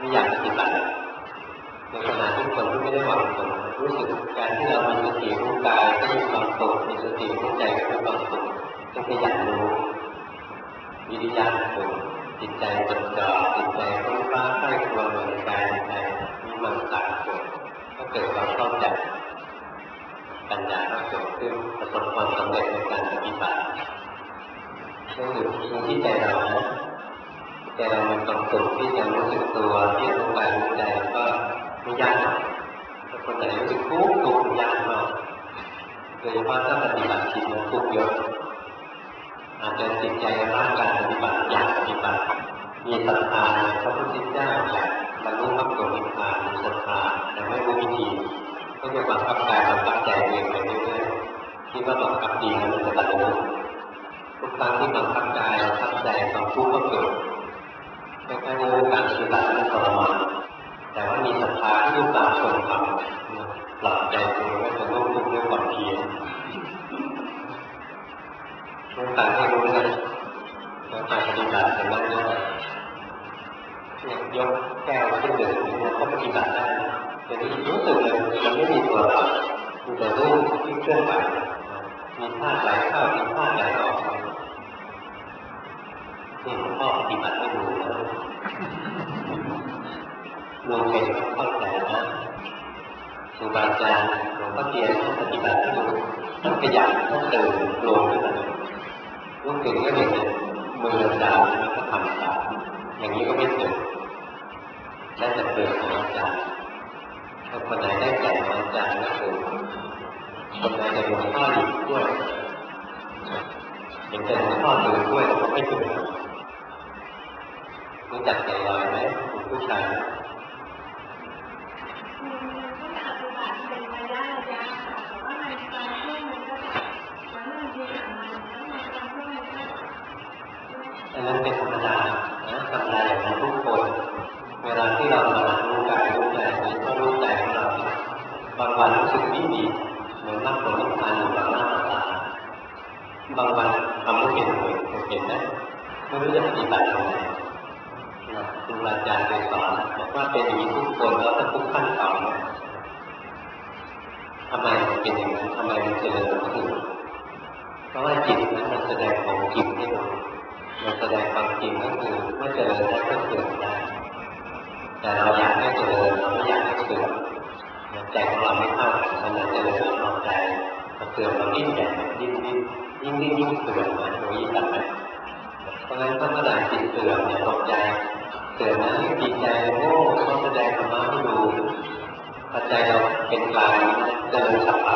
ไม่อยากปฏิบัติในขณะที่คนที่ไม่ได้หวังผลรู้สึกการที่เรามีสติรู้กายก็มีความสุขมีสติรู้ใจก็มีความสุขก็ขยันรู้วิริยะฝึกจิตใจจดจ่อจิตใจค้นคว้าใกล้ตัวในกายในใจมีมันตาเกิดก็เกิดความเข้าใจปัญญาก็เกิดขึ้นประสบความสำเร็จในการปฏิบัติก็คือที่ใจเรานะใจเรามันความสุขที่จะรู้สึกตัวที่รู้กายรู้ใจก็ไม่ยากถ้าคนไหนรู้สึกทุกข์ทุกข์ยากมากโดยเฉพาะถ้าปฏิบัติผิดมันทุกข์เยอะอาจจะติดใจรักการปฏิบัติอยากปฏิบัติมีศรัทธาในพระพุทธเจ้าอยากบรรลุมรรคผลนิพพานมีศรัทธาแต่ไม่รู้วิธีก็จะบังคับกายบังคับใจเองไปเรื่อยๆที่ว่าบังคับดีแล้วมันจะบรรลุทุกครั้งที่บังคับกายบังคับใจความทุกข์ก็เกิดคล้ายๆว่าการปฏิบัติมันทรมานแต่ว่ามีศรัทธาที่ตามชมทำหลับใจตัวว่าจะร่วมทุกข์ด้วยความเพียรต้องการให้รู้นะแล้วการปฏิบัติแต่ละเรื่องเนี่ยยกแก้วขึ้นเดินเนี่ยก็ปฏิบัติได้แต่ที่รู้สึกเลยมันไม่มีตัวเรามีแต่รูปที่เคลื่อนไหวมีธาตุไหลเข้ามีธาตุไหลออกนี่หลวงพ่อปฏิบัติให้ดูนะดูเป็นเข้าใจนะครูบาอาจารย์หลวงพ่อเทียนปฏิบัติให้ดูต้องขยันต้องตื่นโลงขึ้นมาลูกตื่นก็เห็นมือดาวแล้วก็ทำตามอย่างนี้ก็ไม่ตื่นได้แต่ตื่นของอาจารย์ถ้าคนไหนได้แก่ของอาจารย์ก็ตื่นคนไหนจะหลวงพ่อหยิบด้วยเห็นแต่หลวงพ่อตื่นด้วยแต่ก็ไม่ตื่นรู้จักใจลอยไหมผู้ชายอันนั้นเป็นธรรมดานะธรรมดาอย่างนั้นทุกคนเวลาที่เรามารู้กายรู้ใจหรือว่ารู้ใจของเราบางวันรู้สึกดีดีเหมือนมรรคผลนิพพานอยู่บางหน้าตาบางวันทำไม่เป็นเลยเห็นไหมไม่รู้จะปฏิบัติยังไงครูอาจารย์เคยสอนบอกว่าเป็นอย่างนี้ทุกคนแล้วก็ทุกขั้นตอนทำไมมันเป็นอย่างนั้นทำไมมันเจริญขึ้นเพราะว่าจิตนั้นมันแสดงของจิตให้ดูมันแสดงความจริงก็คือเมื่อเจริญได้ก็เสื่อมได้แต่เราอยากให้เจริญเราไม่อยากให้เสื่อมใจของเราไม่เข้ากันขณะเจริญเราใจเสื่อมเราดิ้นใหญ่ดิ้นดิ้นยิ่งดิ้นยิ่งเสื่อมนะเรายิ่งตัดไหมเพราะฉะนั้นถ้าเมื่อไหร่จิตเสื่อมเนี่ยตกใจเสื่อมนั้นจิตใจโง่ต้องแสดงธรรมะให้ดูปัจจัยเราเป็นกลางเจริญสัพพะ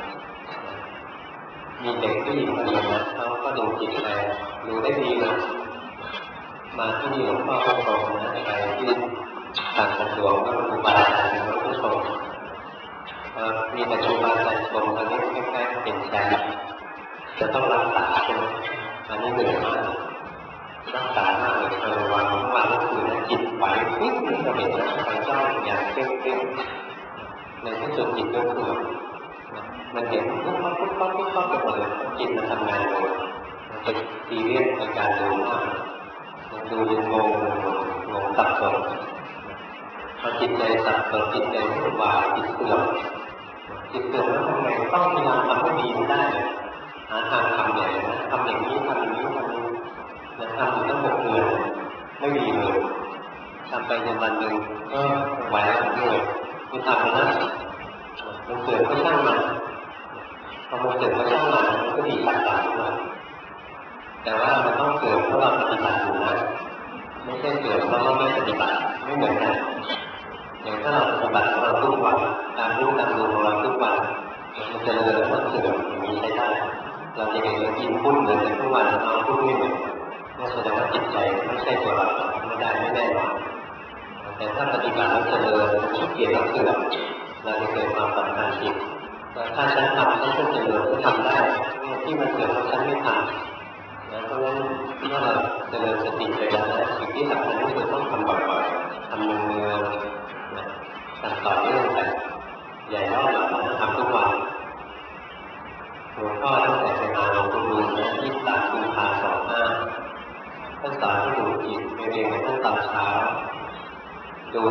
มีเด็กผู้หญิงคนนึงนะเขาก็ดูจิตใจดูได้ดีนะมาที่นี่หลวงพ่อก็ตรงนะไปที่ต่างกระทรวงก็ครูบาอาจารย์ก็ผู้ชมมีแต่ครูบาอาจารย์ชมตอนนี้แค่ๆเป็นใจจะต้องรักษาใช่ไหมอันนี้เหนื่อยมากรักษามากเลยในวันวันก็คือนะจิตไหวปิ๊บนี่ก็เห็นนะไปจ้องอย่างเพ่งๆในที่สุดจิตก็เสื่อมมันเห็นปุ๊บปั๊บปุ๊บปั๊บปุ๊บปั๊บไปเลยจิตมันทำงานเลยมันเป็นซีเรียสในการดูมากมันดูยังงงงงสับสนพอจิตใจสับสนจิตใจวุ่นวายจิตเสื่อมจิตเสื่อมแล้วทำไงต้องพยายามทำให้ดีไม่ได้หาทางทำใหญ่นะทำอย่างนี้ทำอย่างนี้ทำนี้นะทำอยู่ตั้งหกเดือนไม่มีเลยทำไปในวันหนึ่งก็ไหวแล้วเหนื่อยไม่ทำแล้วมันเกิดก็ช่างมันพอมันเกิดก็ช่างมันมันก็มีปัจจัยขึ้นมาแต่ว่ามันต้องเกิดเพราะเราปฏิบัติอยู่นะไม่ใช่เกิดเพราะเราไม่ปฏิบัติไม่เหมือนกันอย่างถ้าเราปฏิบัติของเราทุกวันตามรู้ตามดูของเราทุกวันมันจะเริญแล้วมันเสื่อมอย่างนี้ใช้ได้เราจะเห็นเรากินพุ่นเหมือนกันทุกวันเราพุ่นไม่เหมือนนั่นแสดงว่าจิตใจไม่ใช่ตัวเราไม่ได้ไม่แน่นอนแต่ถ้าปฏิบัติแล้วเจริญขี้เกียจแล้วเสื่อมเราจะเกิดความสำคัญผิดถ้าฉันทำฉันก็เจริญก็ทำได้ที่มันเกิดเพราะฉันไม่ทำเพราะฉะนั้นเมื่อเราเจริญสติไปแล้วสิ่งที่สำคัญที่สุดต้องทำบ่อยๆทำเนืองๆทำต่อเนื่องไปใหญ่รอบหลังทำทุกวันหลวงพ่อตั้งแต่ไปมาหลวงปู่ดูลนะที่สามกุมภาพันธ์สองห้าท่านสอนให้ดูจิตไปเรียนกับท่านตอนเช้าดู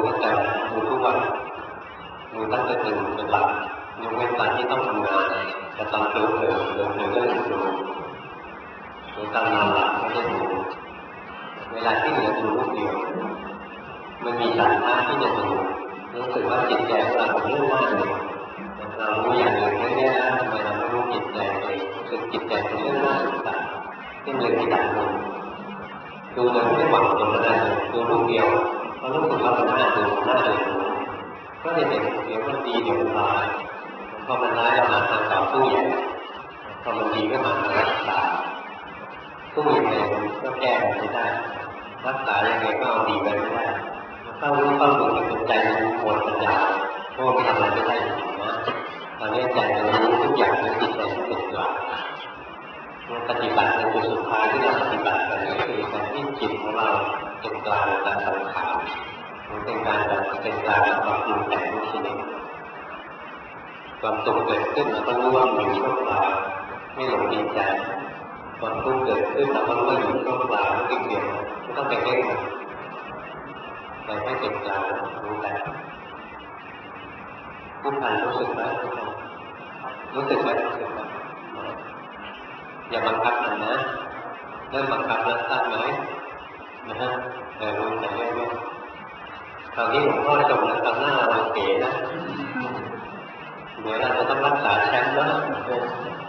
หนึ่งเป็นหลักยกเว้นตอนที่ต้องทำงานแต่ตอนเผลอเผลอเผลอเผลอก็ลืมดูหรือตอนนอนหลับไม่ได้ดูเวลาที่เหลือดูรูปเดียวมันมีสาระที่จะดูรู้สึกว่าจิตใจของเราเป็นเรื่องมากเลยเรารู้อย่างอื่นเยอะแยะแล้วทำไมเราไม่รู้จิตใจเลยรู้สึกจิตใจเป็นเรื่องน่าสงสารที่เลยที่ดันดูดูโดยไม่หวังผลอะไรเลยดูรูปเดียวเรารู้สึกว่ามันน่าดูน่าดูก็จะเห็นเดี๋ยวมันดีเดี๋ยวมันร้ายพอมันร้ายเราหาทางต่อสู้อย่างพอมันดีก็มารักษาสู้ยังไงก็แก้ไม่ได้รักษายังไงก็เอาดีไปไม่ได้เข้ารู้เข้าสู่จิตใจมันปวดปัญญาเพราะมันทำอะไรไม่ได้จริงนะตอนนี้ใจมันรู้ทุกอย่างในจิตใจที่เป็นกลางปฏิบัติในจุดสุดท้ายที่เราปฏิบัติกันก็คือการที่จิตของเราเป็นกลางกับสังขารเป็นการแบบเป็นกลางกับความปรุงแต่งทุกชนิดความสุขเกิดขึ้นเราก็รู้ว่ามันอยู่ชั่วคราวไม่หลงดีใจความทุกข์เกิดขึ้นเราก็รู้ว่าอยู่ชั่วคราวไม่เกี่ยวไม่ต้องไปเร่งมันไปให้เป็นกลางรู้แต่ผู้พันรู้สึกไหมรู้สึกไหมรู้สึกไหมอย่าบังคับมันนะเริ่มบังคับแล้วทราบไหมนะฮะเออรู้ใจเรื่อยๆคราวนี้หลวงพ่อจบแล้วตอนหน้าเราเก๋นะเดี๋ยวเราจะต้องรักษาแชมป์แล้วหลวงพ่อครับ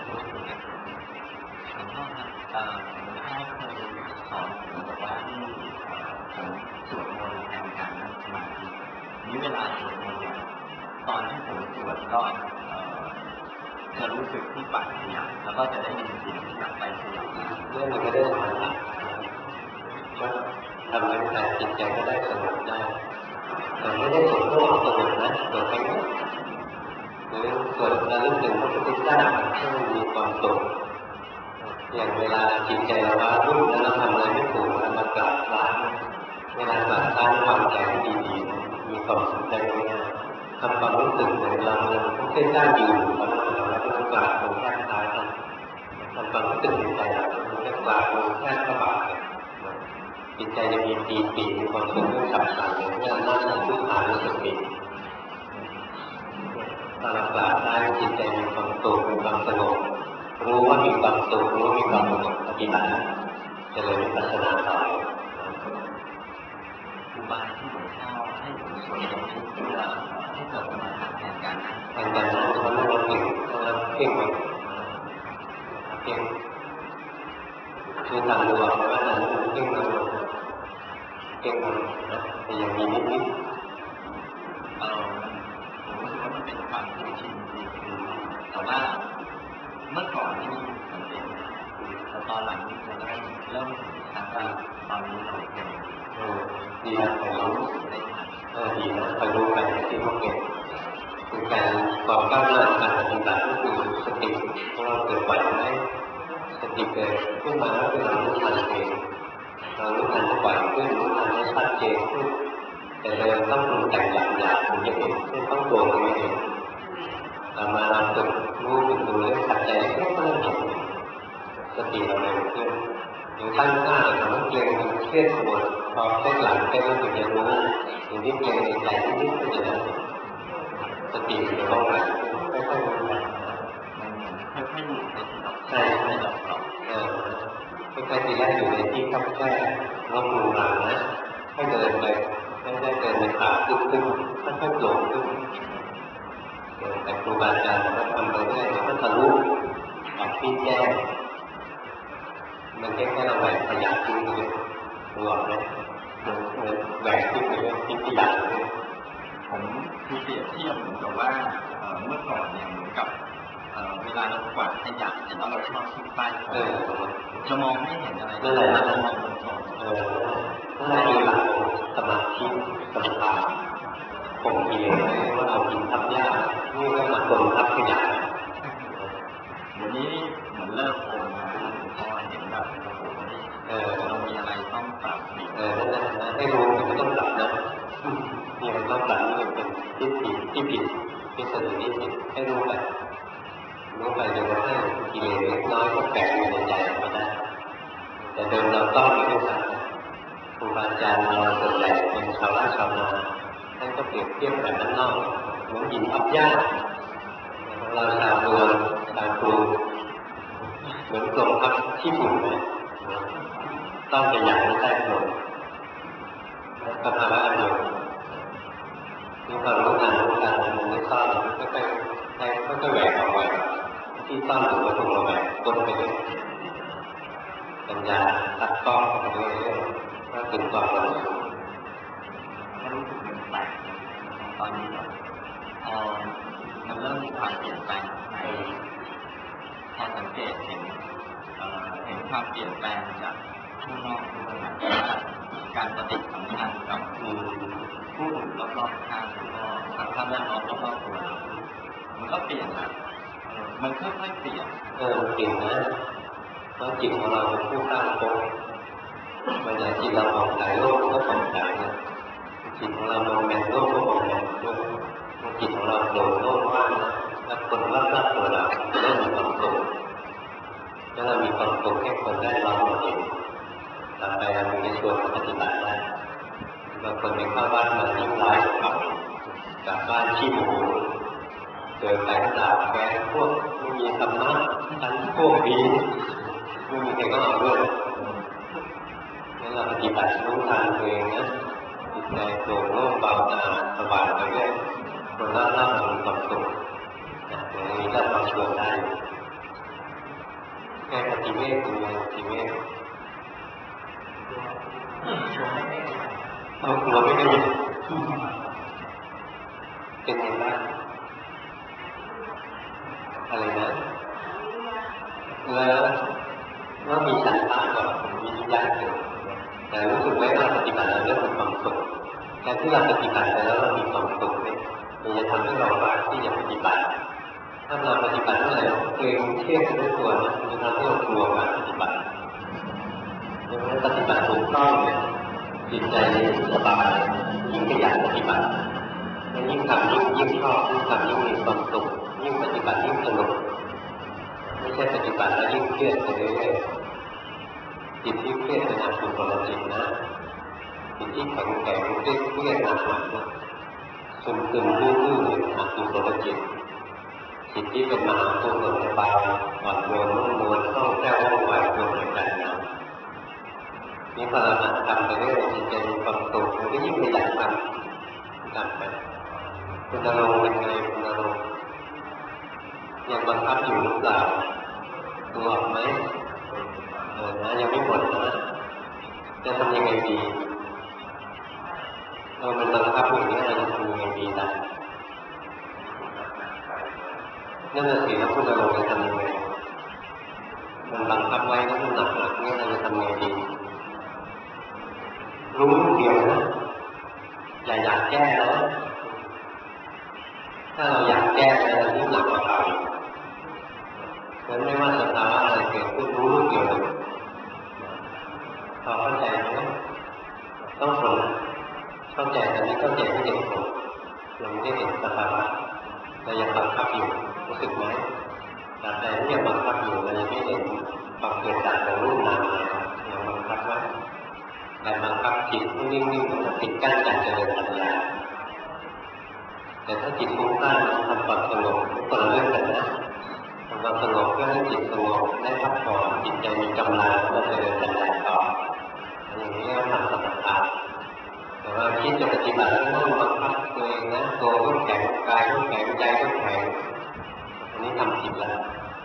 เอ่อหลวงพ่อเคยสอนผมบอกว่าผมสวดมนต์แทนการนั่งสมาธินี้เวลาสวดมนต์เนี่ยตอนที่ผมสวดก็จะรู้สึกที่ปากขยับแล้วก็จะได้ยินเสียงขยับไปขยับมาเรื่องมันก็ได้ทำนะก็ทำให้ใจจิตใจก็ได้สงบได้แต่ไม่ได้สวดเพื่อสงบนะสวดไปหรือสวดระลึกถึงพระพุทธเจ้าให้มันมีความสุขอย่างเวลาจิตใจเราว่ารุ่งแล้วเราทำอะไรไม่ถูกแล้วมากราบพระเวลากราบพระวางใจดีๆมีความสุขใจง่ายๆทำความรู้สึกเหมือนเราเนี่ยพระพุทธเจ้าอยู่กับเราแล้วก็กราบลงแค่ท้ายกันทำความรู้สึกในใจเราจะกราบลงแค่พระบาทจิตใจจะมีปีติมีความสุขเรื่องสับสนเรื่องนั่งนั่งทุกขารู้สึกดีตอนเรากราบได้จิตใจมีความสุขมีความสงบรู้ว่ามีความสุขรู้มีความสงบปฏิบัติจะเลยมีปัญญาต่ออุบายที่หลวงพ่อให้ผมสวดมนต์เพื่อให้เกิดสมาธิแทนการนั่งแทนการนั่งเขาเรียกว่าเพ่งเราเพ่งไปเพ่งคือทำดูว่าว่านั้นเพ่งเราเพ่งเราแต่ยังมีนิดนิดเออผมรู้สึกว่ามันเป็นความคุ้นชินจริงแต่ว่าเมื่อก่อนนี่สังเกตแต่ตอนหลังนี่จะเริ่มเริ่มถึงขั้นว่าตอนนี้เราเป็นดีนะไปรู้ได้ทันเออดีนะไปรู้ไปที่เขาเก็บคือการความก้าวหน้าการปฏิบัติก็คือสติของเราเกิดบ่อยไหมสติเกิดขึ้นมาแล้วคือเรารู้ทันเองเรารู้ทันบ่อยขึ้นรู้ทันได้ชัดเจนขึ้นแต่เดิมต้องปรุงแต่งหยาบๆถึงจะเห็นไม่ต้องตัวไม่เห็นต่อมาเราฝึกรู้ฝึกดูเรื่องขัดใจเล็กๆก็เริ่มเห็นสติเราเร็วขึ้นหรือตั้งหน้าเราต้องเกรงมันเครียดปวดพอเส้นหลังเส้นรู้สึกจะรู้อย่างที่เกรงในใจที่นิดก็จะได้สติมันจะต้องไหลค่อยๆรู้ไปค่อยๆดูในที่เราใช่ไม่หลอกหลอกเออค่อยๆทีแรกอยู่ในที่คับแคบรอบรูรังนะให้เดินไปไม่ได้เดินในป่าขึ้นขึ้นค่อยๆโปร่งขึ้นแต่ครูบาอาจารย์ก็ทำไปเรื่อยๆก็ทะลุออกที่แจ้งมันแค่แค่เราแหวกขยะทิ้งไปเลยรู้ไหมมันแหวกทิ้งไปเลยทิ้งขยะผมคือเปรียบเทียบเหมือนกับว่าเมื่อก่อนเนี่ยเหมือนกับเวลาเรากวาดขยะเสร็จแล้วเราชอบทิ้งใต้โต๊ะจะมองไม่เห็นอะไรเลยเรามองตรงๆเออนั่นคือหลักสมาธิสมาธิผมกิเลสว่าเรากินทับหญ้านี่ก็มาคนทับขยะเดี๋ยวนี้เหมือนเลิกโอนนะหลวงพ่อเห็นแบบโอ้โหเออเรามีอะไรต้องปรับเออนั่นแหละนะให้รู้มันก็ต้องปรับนะมีอะไรต้องปรับนี่เป็นที่ผิดที่ผิดที่สุดที่ผิดให้รู้ไปรู้ไปจนกระทั่งกิเลสเล็กน้อยก็แฝงอยู่ในใจเราได้แต่เดิมเราต้องไม่ได้สั่งครูบาอาจารย์เราส่วนใหญ่เป็นชาวไร่ชาวนาท่านก็เปรียบเทียบแบบนั้นนอกเหมือนหินทับหญ้าเราชาวเมืองชาวกรุงเหมือนกลมทับที่ฝุ่นไหมต้องจะอยากให้ใต้กลมสภาวะอันเดียวมีความรู้งานรู้การมันไม่ซ่อนก็ค่อยๆก็ค่อยๆแหวกออกไปที่ซ่อนอยู่ก็ถูกเราแหวกก้นไปเลยปัญญาตัดก้อนไปเรื่อยๆก็ถึงความรู้สึกก็รู้สึกมันแปลกตอนนี้แบบพอมันเริ่มมีความเปลี่ยนแปลงในพอสังเกตเห็นเห็นความเปลี่ยนแปลงจากข้างนอกด้วยนะว่าการปฏิสัมพันธ์กับผู้อื่นรอบๆข้างแล้วก็สภาพแวดล้อมรอบๆตัวมันก็เปลี่ยนนะมันค่อยๆเปลี่ยนเออเปลี่ยนนะเพราะจิตของเราเป็นผู้สร้างภพมันอย่างจิตเราผ่องใสโลกก็ผ่องใสนะจิตของเรามองแมนโลกก็มองแมนด้วยจิตของเราโปร่งโล่งว่างนะแล้วคนรอบๆตัวเราเริ่มมีความสุขแล้วเรามีความสุขแค่คนได้เราเราเองต่อไปเราจะชวนปฏิบัติได้บางคนไปเข้าบ้านมายิ่งร้ายกว่ากลับบ้านขี้โมโหเจอแฟนสาวแฟนพวกไม่มีธรรมะฉันพวกดีไม่มีใครก็เอาด้วยงั้นเราปฏิบัติรู้ทันตัวเองนะจิตใจโปร่งโล่งเบาสะอาดสบายไปเรื่อยคนละล่ามีความสุขอย่างนี้ก็เราชวนได้แค่ปฏิเวทเป็นไงปฏิเวทเอาหัวไม่กระยิบเป็นไงบ้างอะไรนะแล้วว่ามีฉันทะกับมีวิญญาณเกิดแต่รู้สึกว่าเราปฏิบัติแล้วเริ่มมีความสุขการที่เราปฏิบัติแล้วเรามีความสุขเนี่ยมันจะทำให้เราอยากที่จะปฏิบัติถ้าเราปฏิบัติเมื่อไหร่เกรงเครียดด้วยตัวนะมันทำให้เรากลัวการปฏิบัติดังนั้นปฏิบัติถูกต้องเนี่ยจิตใจสบายยิ่งขยันปฏิบัติแล้วยิ่งทำยิ่งยิ่งชอบยิ่งทำยิ่งมีความสุขยิ่งปฏิบัติยิ่งสนุกไม่ใช่ปฏิบัติแล้วยิ่งเครียดไปเรื่อยๆจิตที่เครียดเป็นอกุศลจิตนะจิตที่แข็งแข็งเครียดเครียดหนักหนักนะซึมซึมลื่นๆเป็นอกุศลจิตจิตที่เป็นมหากุศลสบายอ่อนโยนนุ่มนวลคล่องแคล่วว่องไวรวมในใจนะนี่พอเราทำไปเรื่อยๆจิตใจมีความสุขมันก็ยิ่งขยันทำทำไปคุณอารมณ์เป็นไงคุณอารมณ์ยังบังคับอยู่หรือเปล่าตัวออกไหมเออนะยังไม่หมดนะจะทำยังไงดีเราเป็นบังคับอย่างนี้เราจะทำยังไงดีล่ะนั่นแหละสิแล้วคุณอารมณ์จะทำยังไงมันบังคับไว้แล้วมันหนักหนักนี่เราจะทำยังไงดีรู้เดียวนะอย่าอยากแก้นะถ้าเราอยากแก้อะไรยิ่งหนักกว่าเก่าอีกเพราะไม่ว่าสภาวะอะไรเกิดขึ้นรู้เดียวเลยพอเข้าใจไหมต้องฝึกเข้าใจแต่ไม่เข้าใจไม่เห็นผลเราไม่ได้เห็นสภาวะเรายังบังคับอยู่รู้สึกไหมแต่ใจที่ยังบังคับอยู่เรายังไม่เห็นความเกิดจากของรูปนามเลยยังบังคับไว้แต่บังคับจิตให้นิ่งๆมันปิดกั้นการเจริญปัญญาแต่ถ้าจิตฟุ้งซ่านทำความสงบคนละเรื่องกันนะทำความสงบเพื่อให้จิตสงบได้พักผ่อนจิตใจมีกำลังก็เจริญปัญญาต่ออย่างนี้ก็ทำสมถะแต่ว่าคิดจะปฏิบัติต้องบังคับตัวเองนะตัวก็แข็งกายก็แข็งใจก็แข็งอันนี้ทำผิดแล้ว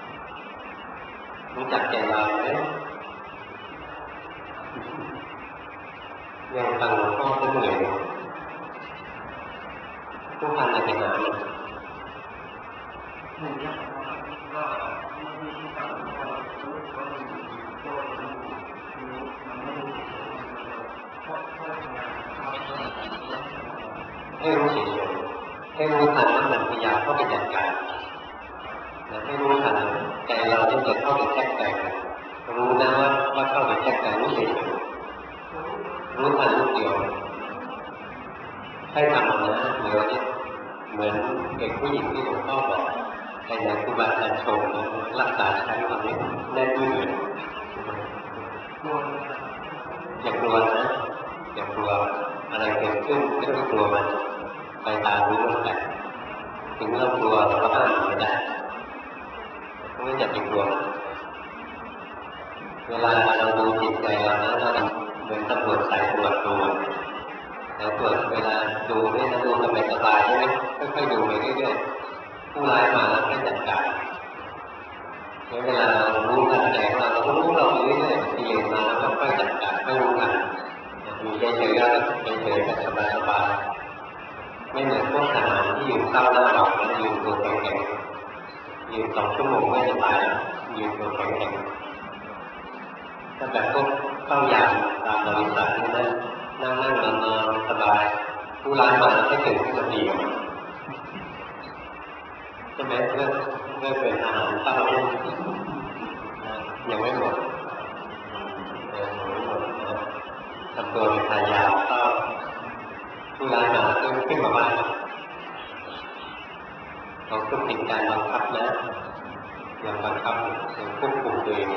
รู้จักใจเราไหมยังฟังหลวงพ่อเหนื่อยผู้พันจะไปหาเนี่ยให้รู้เฉยๆให้รู้ทันว่ามันพยายามเข้าไปจัดการและให้รู้ทันใจเราที่จะเข้าไปแทรกแซงรู้นะว่าว่าเข้าไปแทรกแซงรู้เฉยๆรู้ทันลูกเดียวให้ทำนะเดี๋ยวนี้เหมือนเด็กผู้หญิงที่หลวงพ่อบอกแต่ในครูบาอาจารย์ชมรักษาชั้นตรงนี้แน่นด้วยเลยอย่ากลัวนะอย่ากลัวอะไรเกิดขึ้นไม่ต้องกลัวมันไปตามรู้มันไปถึงเรากลัวเราก็ห้ามไม่ได้ไม่จะไปกลัวเวลาเราดูจิตใจเรานะเราเหมือนตำรวจสายตรวจดูสายตรวจเวลาดูไม่ต้องดูสบายสบายใช่ไหมค่อยๆดูไปเรื่อยๆผู้ร้ายมาแล้วค่อยจัดการเวลาเรารู้ทันใจของเราเราก็รู้เราไปเรื่อยๆที่เรียนมาแล้วก็ค่อยจัดการค่อยรู้ทันอยู่เฉยๆก็เฉยๆก็สบายๆไม่เหมือนพวกทหารที่อยู่เฝ้าหน้าเราแล้วยืนตัวแข็งๆยืนสองชั่วโมงไม่จะตายยืนตัวแข็งๆถ้าแบบพวกเข้ายามตามบริษัทนี่นะนั่งนั่งนอนนอนสบายผู้ร้ายมาแล้วให้ตื่นขึ้นมาดีใช่ไหมเพื่อเพื่อเป็นอาหารเต้ายังไม่หมดยังไม่หมดทำตัวเป็นทายาทเต้าผู้ร้ายมาแล้วขึ้นมาบ้านเราต้องติดการบังคับนะอย่างบังคับอย่างควบคุมตัวเอง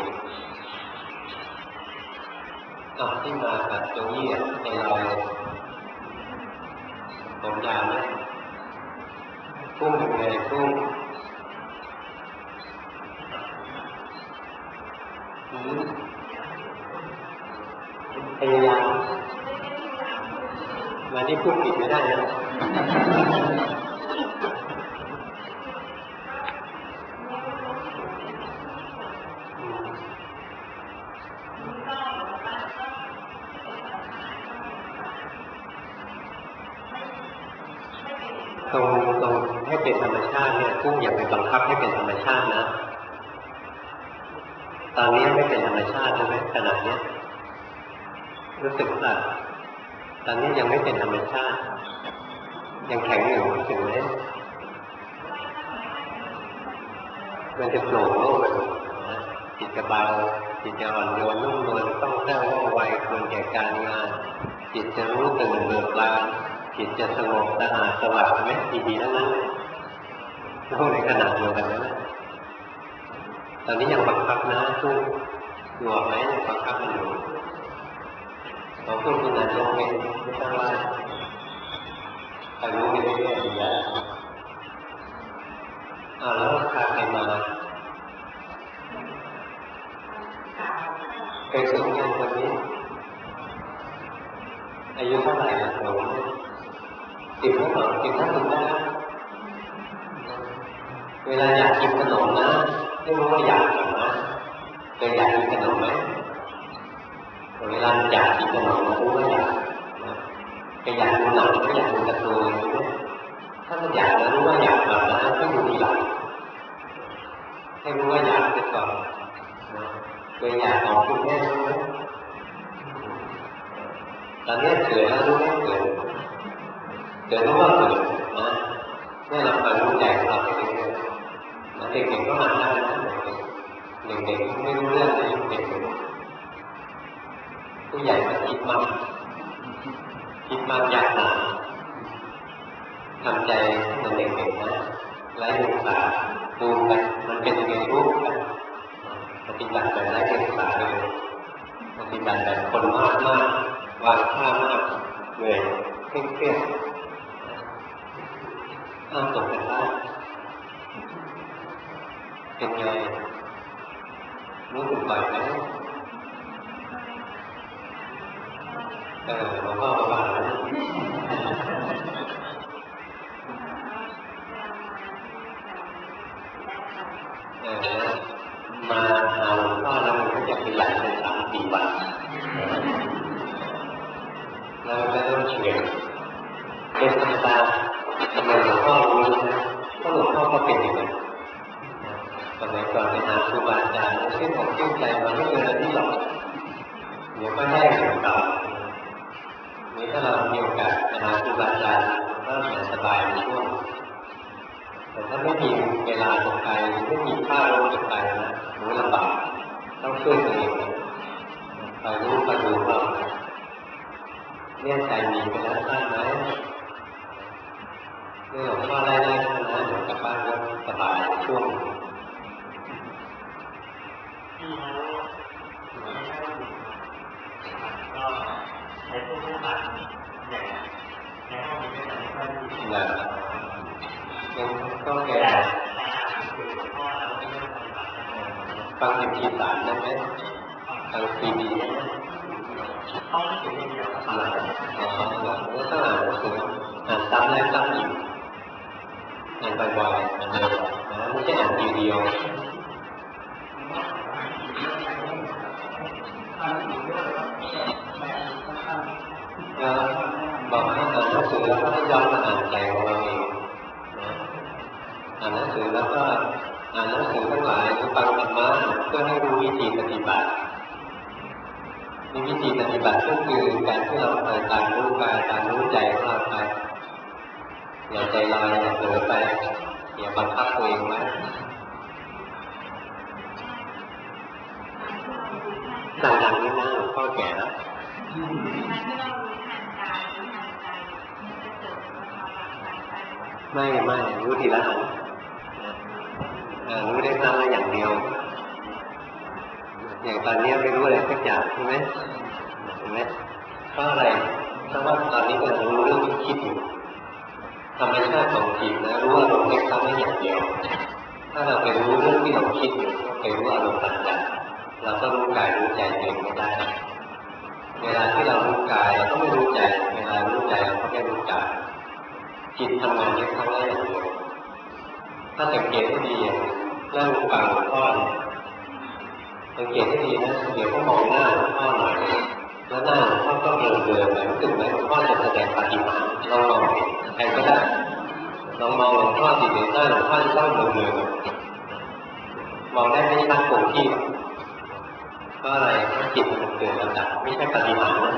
ตอนที่มากับโจยี่ในเราผมยาวไหมพุ่งยังไงพุ่งพยายามมาที่พูดผิดไม่ได้นะตรงตรงให้เป็นธรรมชาติเนี่ยกุ้งอย่าไปบังคับให้เป็นธรรมชาตินะตอนนี้ไม่เป็นธรรมชาติใช่ไหมขณะนี้รู้สึกว่าตอนนี้ยังไม่เป็นธรรมชาติยังแข็งอยู่รู้สึกไหมมันจะโปร่งโล่งจิตจะเบาจิตจะอ่อนโยนนุ่มนวลต้องแท้ว่องไวควรแก่การงานจิตจะรู้ตื่นเบิกบานจิตจะสงบสะอาดสว่างไหมดีๆทั้งนั้นโล่งในขณะเดียวกันนะตอนนี้ยังบังคับนะทุกหลวมไหมยังบังคับมันอยู่เราพูดคุณนายกเป็นไม่ต้องว่าใครรู้ไปเรื่อยๆดีแล้วอ่าแล้วพาใครมาเคยสูงยังคนนี้อายุเท่าไหร่หนูสิบเท่าไหร่สิบเท่าไหร่ได้เวลาอยากกินขนมนะไม่รู้ว่าอยากหรือไม่เคยอยากกินขนมไหมเวลาอยากกินขนมรู้ว่าอยากเคยอยากดูหนังก็อยากดูการ์ตูนใช่ไหมถ้ามันอยากแล้วรู้ว่าอยากแบบนั้นไม่ดูทีหลังให้รู้ว่าอยากไปก่อนเคยอยากของคุณแม่รู้ไหมตอนนี้เกิดแล้วรู้ไหมเกิดเกิดรู้ว่าเกิดนะเมื่อเราไปรู้ใจเราไปเรื่อยๆนะเด็กๆก็มาได้นะเด็กๆไม่รู้เรื่องเลยเด็กๆผู้ใหญ่มาคิดมากคิดมากยากนะทำใจมันเด็กๆนะไร้เดียงสาดูไปมันเป็นยังไงรู้กันปฏิบัติแบบไร้เดียงสาเลยปฏิบัติแบบคนมากมากวางค่ามากเหนื่อยเคร่งเครียดห้ามตกกันได้เป็นไงรู้สึกบ่อยไหมเออหลวงพ่อประมาณนั้นเออมาหาหลวงพ่อแล้วมันก็จะขยายเป็นสามสี่วันแล้วมันก็เริ่มเฉียดเป็นธรรมดาทำไมหลวงพ่อรู้นะเพราะหลวงพ่อก็เป็นอย่างนั้นสมัยก่อนไปหาครูบาอาจารย์เช่นของเชื่อใจมันไม่เจอที่หรอกเดี๋ยวก็ได้เหมือนกันนี่ถ้าเรามีโอกาสไปหาครูบาอาจารย์ก็จะสบายในช่วงแต่ถ้าไม่มีเวลาจะไปไม่มีค่ารถจะไปนะหนูลำบากต้องช่วยตัวเองไปรู้ไปดูเราเนี่ยใจมีไปแล้วทราบไหมนี่หลวงพ่อได้ได้นะเดี๋ยวกลับบ้านก็สบายช่วงก็ใช้พวกนี้บัตรเนี่ยในห้องนี้ก็จะไม่ค่อยมีแบบฟังเอ็มพีสามได้ไหมฟังซีดีได้ไหมต้องไม่ถึงเดียวครับอ๋อแล้วก็อ่านหนังสืออ่านซ้ำแล้วซ้ำอีกอ่านบ่อยๆอ่านเร็วนะไม่ใช่อ่านทีเดียวบอกให้อ่านหนังสือแล้วก็ให้ย้อนมาอ่านใจของเราเองนะอ่านหนังสือแล้วก็อ่านหนังสือทั้งหลายหรือฟังธรรมะเพื่อให้รู้วิธีปฏิบัติมีวิธีปฏิบัติก็คือการที่เราตามรู้กายตามรู้ใจของเราไปอย่าใจลอยอย่าเผลอไปอย่าบังคับตัวเองไว้ดังๆนี่นะหลวงพ่อแก่แล้วไม่ไม่รู้ทีละอันรู้ได้ครั้งละอย่างเดียวอย่างตอนนี้ไม่รู้อะไรสักอย่างใช่ไหมเห็นไหมเพราะอะไรเพราะว่าตอนนี้เรารู้เรื่องที่คิดอยู่ธรรมชาติของจิตนะรู้อารมณ์ได้ครั้งละอย่างเดียวถ้าเราไปรู้เรื่องที่เราคิดอยู่ไปรู้อารมณ์ต่างๆเราก็รู้กายรู้ใจเองไม่ได้เวลาที่เรารู้กายเราก็ไม่รู้ใจเวลารู้ใจเราก็ไม่รู้กายจิตทำงานได้ครั้งละอย่างเดียวถ้าสังเกตให้ดีนั่งฟังหลวงพ่อสังเกตให้ดีนะเดี๋ยวก็มองหน้าหลวงพ่อหน่อยแล้วหน้าหลวงพ่อก็เบลอเบลอไปรู้สึกไหมหลวงพ่อจะแสดงปฏิบัติลองมองใครก็ได้ลองมองหลวงพ่อสิเดี๋ยวหน้าหลวงพ่อจะต้องเบลอเบลอมองได้ไม่ชัดคงที่เพราะอะไรเพราะจิตมันเกิดระดับไม่ใช่ปฏิบัตินะ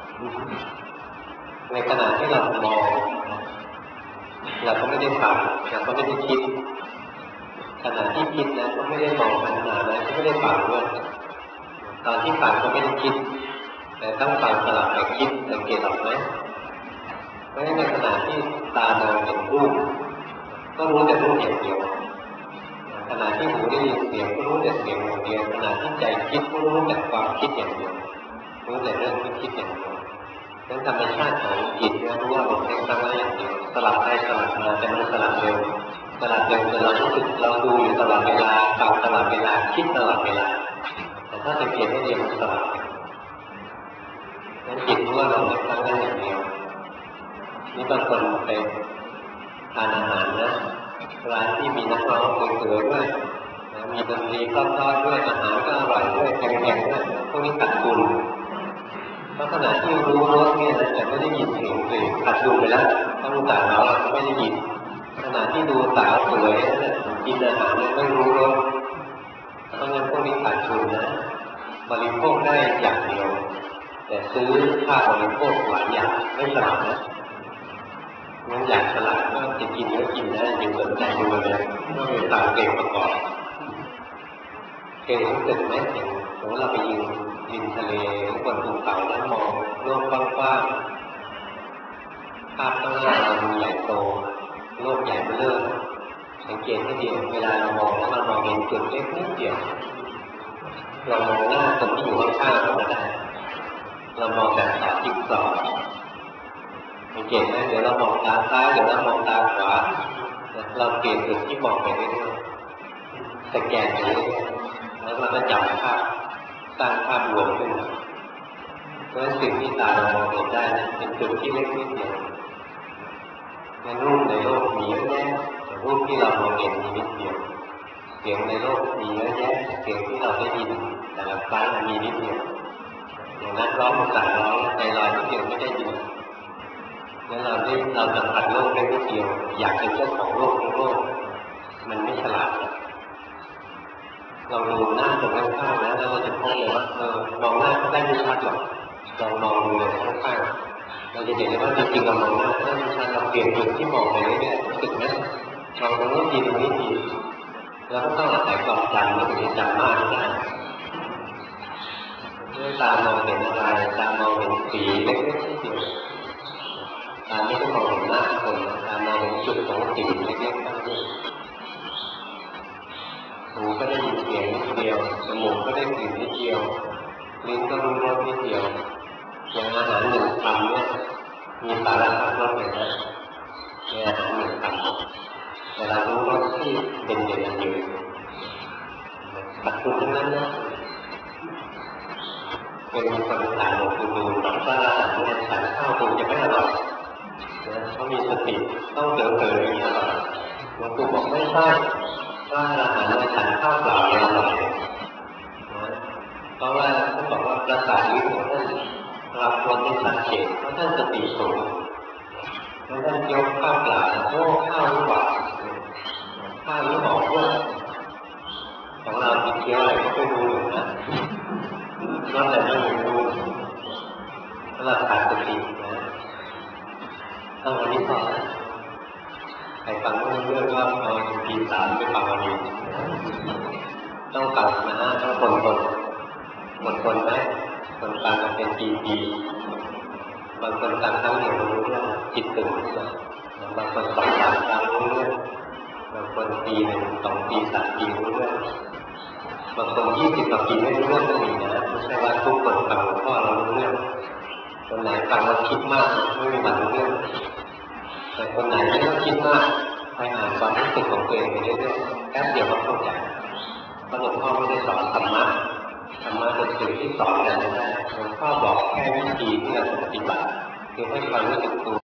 ในขณะที่เรามองเราก็ไม่ได้ฟังเราก็ไม่ได้คิดขณะที่คิดนะก็ไม่ได้มองขนาดนั้นก็ไม่ได้ฟังด้วยตอนที่ฟังก็ไม่ได้คิดแต่ต้องฟังสลับกับคิดสังเกตหรอกไหมเพราะฉะนั้นในขณะที่ตามองเห็นรูปก็รู้แต่รูปอย่างเดียวขณะที่หูได้ยินเสียงก็รู้แต่เสียงอย่างเดียวขณะที่ใจคิดก็รู้แต่ความคิดอย่างเดียวรู้แต่เรื่องที่คิดอย่างเดียวนั่นธรรมชาติของจิตเนี่ยรู้ว่ามันเป็นครั้งละอย่างเดียวสลับไปสลับมาแต่มันสลับเร็วสลับเร็วจนเรารู้สึกเราดูอยู่ตลอดเวลาฟังตลอดเวลาคิดตลอดเวลาแต่ถ้าสังเกตให้ดีมันสลับนั้นจิตรู้ว่าเราเป็นครั้งละอย่างเดียวนี่บางคนไปทานอาหารนะร้านที่มีนักร้องสวยๆด้วยมีดนตรีคล้อยๆด้วยอาหารก็อร่อยด้วยแพงๆด้วยพวกนี้ขาดทุนเพราะขณะที่รู้รสเนี่ยแต่ไม่ได้ยินเสียงเพลงขาดทุนไปแล้วถ้ารู้จักเราไม่ได้ยินขณะที่ดูสาวสวยกินอาหารเนี่ยไม่รู้รสเพราะงั้นพวกนี้ขาดทุนนะบริโภคได้อย่างเดียวแต่ซื้อค่าบริโภคหลายอย่างไม่สลับนะงั้นอยากสลับก็จะกินก็กินนะอย่าสนใจดูเลยต้องมีตามเกณฑ์ประกอบเคยรู้สึกไหมอย่างสมมติเราไปยืนริมทะเลบนภูเขาแล้วมองโลกกว้างๆภาพข้างหน้าเราดูใหญ่โตโลกใหญ่เบ้อเร่อสังเกตให้ดีเวลาเรามองแล้วเรามองเห็นจุดเล็กนิดเดียวเรามองหน้าคนที่อยู่ข้างๆเราไม่ได้เรามองแบบต่อจิ๊กซอว์สังเกตไหมเดี๋ยวเรามองตาซ้ายเดี๋ยวเรามองตาขวาเราเปลี่ยนจุดที่มองไปเรื่อยๆสแกนไปเรื่อยๆแล้วเราก็จับภาพสร้างภาพรวมขึ้นมาเพราะฉะนั้นสิ่งที่ตาเรามองเห็นได้เป็นจุดที่เล็กนิดเดียวในรูปในโลกมีเยอะแยะแต่รูปที่เรามองเห็นมีนิดเดียวเสียงในโลกมีเยอะแยะเสียงที่เราได้ยินแต่ละครั้งมีนิดเดียวอย่างนั้นร้องภาษาร้องใจลอยนิดเดียวไม่ได้ยินงั้นเราได้เราสัมผัสโลกได้นิดเดียวอยากเป็นเจ้าของโลกทั้งโลกมันไม่ฉลาดเราดูหน้าตรงข้างๆแล้วเราจะพบเลยว่าเออมองหน้าก็ได้ไม่ชัดหรอกลองมองดูเลยข้างๆเราจะเห็นว่าจริงๆเรามองหน้าก็ได้ไม่ชัดเราเปลี่ยนจุดที่มองไปเรื่อยๆรู้สึกไหมมองตรงนี้ดีตรงนี้ดีแล้วก็ต้องอาศัยความจำแล้วถึงจะจำมากได้ด้วยตามองเห็นอะไรตามองเห็นสีเล็กๆที่เดียวตาไม่ได้มองเห็นหน้าคนตามองเห็นจุดของสีเล็กๆตั้งแต่หูก็ได้ยินเสียงนิดเดียวจมูกก็ได้กลิ่นนิดเดียวลิ้นก็รู้รสนิดเดียวอย่างอาหารหนึ่งคำเนี่ยมีสารพัดรสเลยนะในอาหารหนึ่งคำแต่เรารู้รสที่เด่นๆอยู่ตัดคุณทั้งนั้นนะเป็นคนถามหลวงปู่ดูลว่าเนี่ยฉันข้าวคงจะไม่อร่อยนะเขามีสติต้องเผลอๆอย่างนี้อร่อยหลวงปู่บอกไม่ใช่ว่าอาหารเนี่ยฉันข้าวเปล่าไม่อร่อยนะเพราะว่าท่านบอกว่าประสาทลิ้นของท่านรับรสได้ชัดเจนเพราะท่านสติสูงแล้วท่านยกข้าวเปล่าโอ้ข้าวหรือเปล่าข้าวหรือหอมด้วยของเราติดเคี้ยวอะไรก็ไม่รู้เลยนะนอกจากไม่รู้สำหรับขาดสตินะต้องวันนี้พอใครฟังไม่รู้เรื่องก็เอาปีสามไปฟังวันนี้ต้องกลับนะต้องทนทนอดทนไหมคนฟังกันเป็นปีๆบางคนฟังครั้งเดียวรู้เรื่องจิตตื่นขึ้นมาบางคนสองสามครั้งรู้เรื่องบางคนปีหนึ่งสองปีสามปีรู้เรื่องบางคนยี่สิบกว่าปีไม่รู้เรื่องก็มีนะไม่ใช่ว่าทุกคนฟังหลวงพ่อเรารู้เรื่องคนไหนฟังเราคิดมากไม่มีวันรู้เรื่องแต่คนไหนไม่ต้องคิดมากไปอ่านความรู้สึกของตัวเองไปเรื่อยๆแป๊บเดียวก็เข้าใจเพราะหลวงพ่อไม่ได้สอนธรรมะธรรมะเป็นสิ่งที่สอนกันไม่ได้หลวงพ่อบอกแค่วิธีที่เราปฏิบัติคือให้ความรู้สึกตัว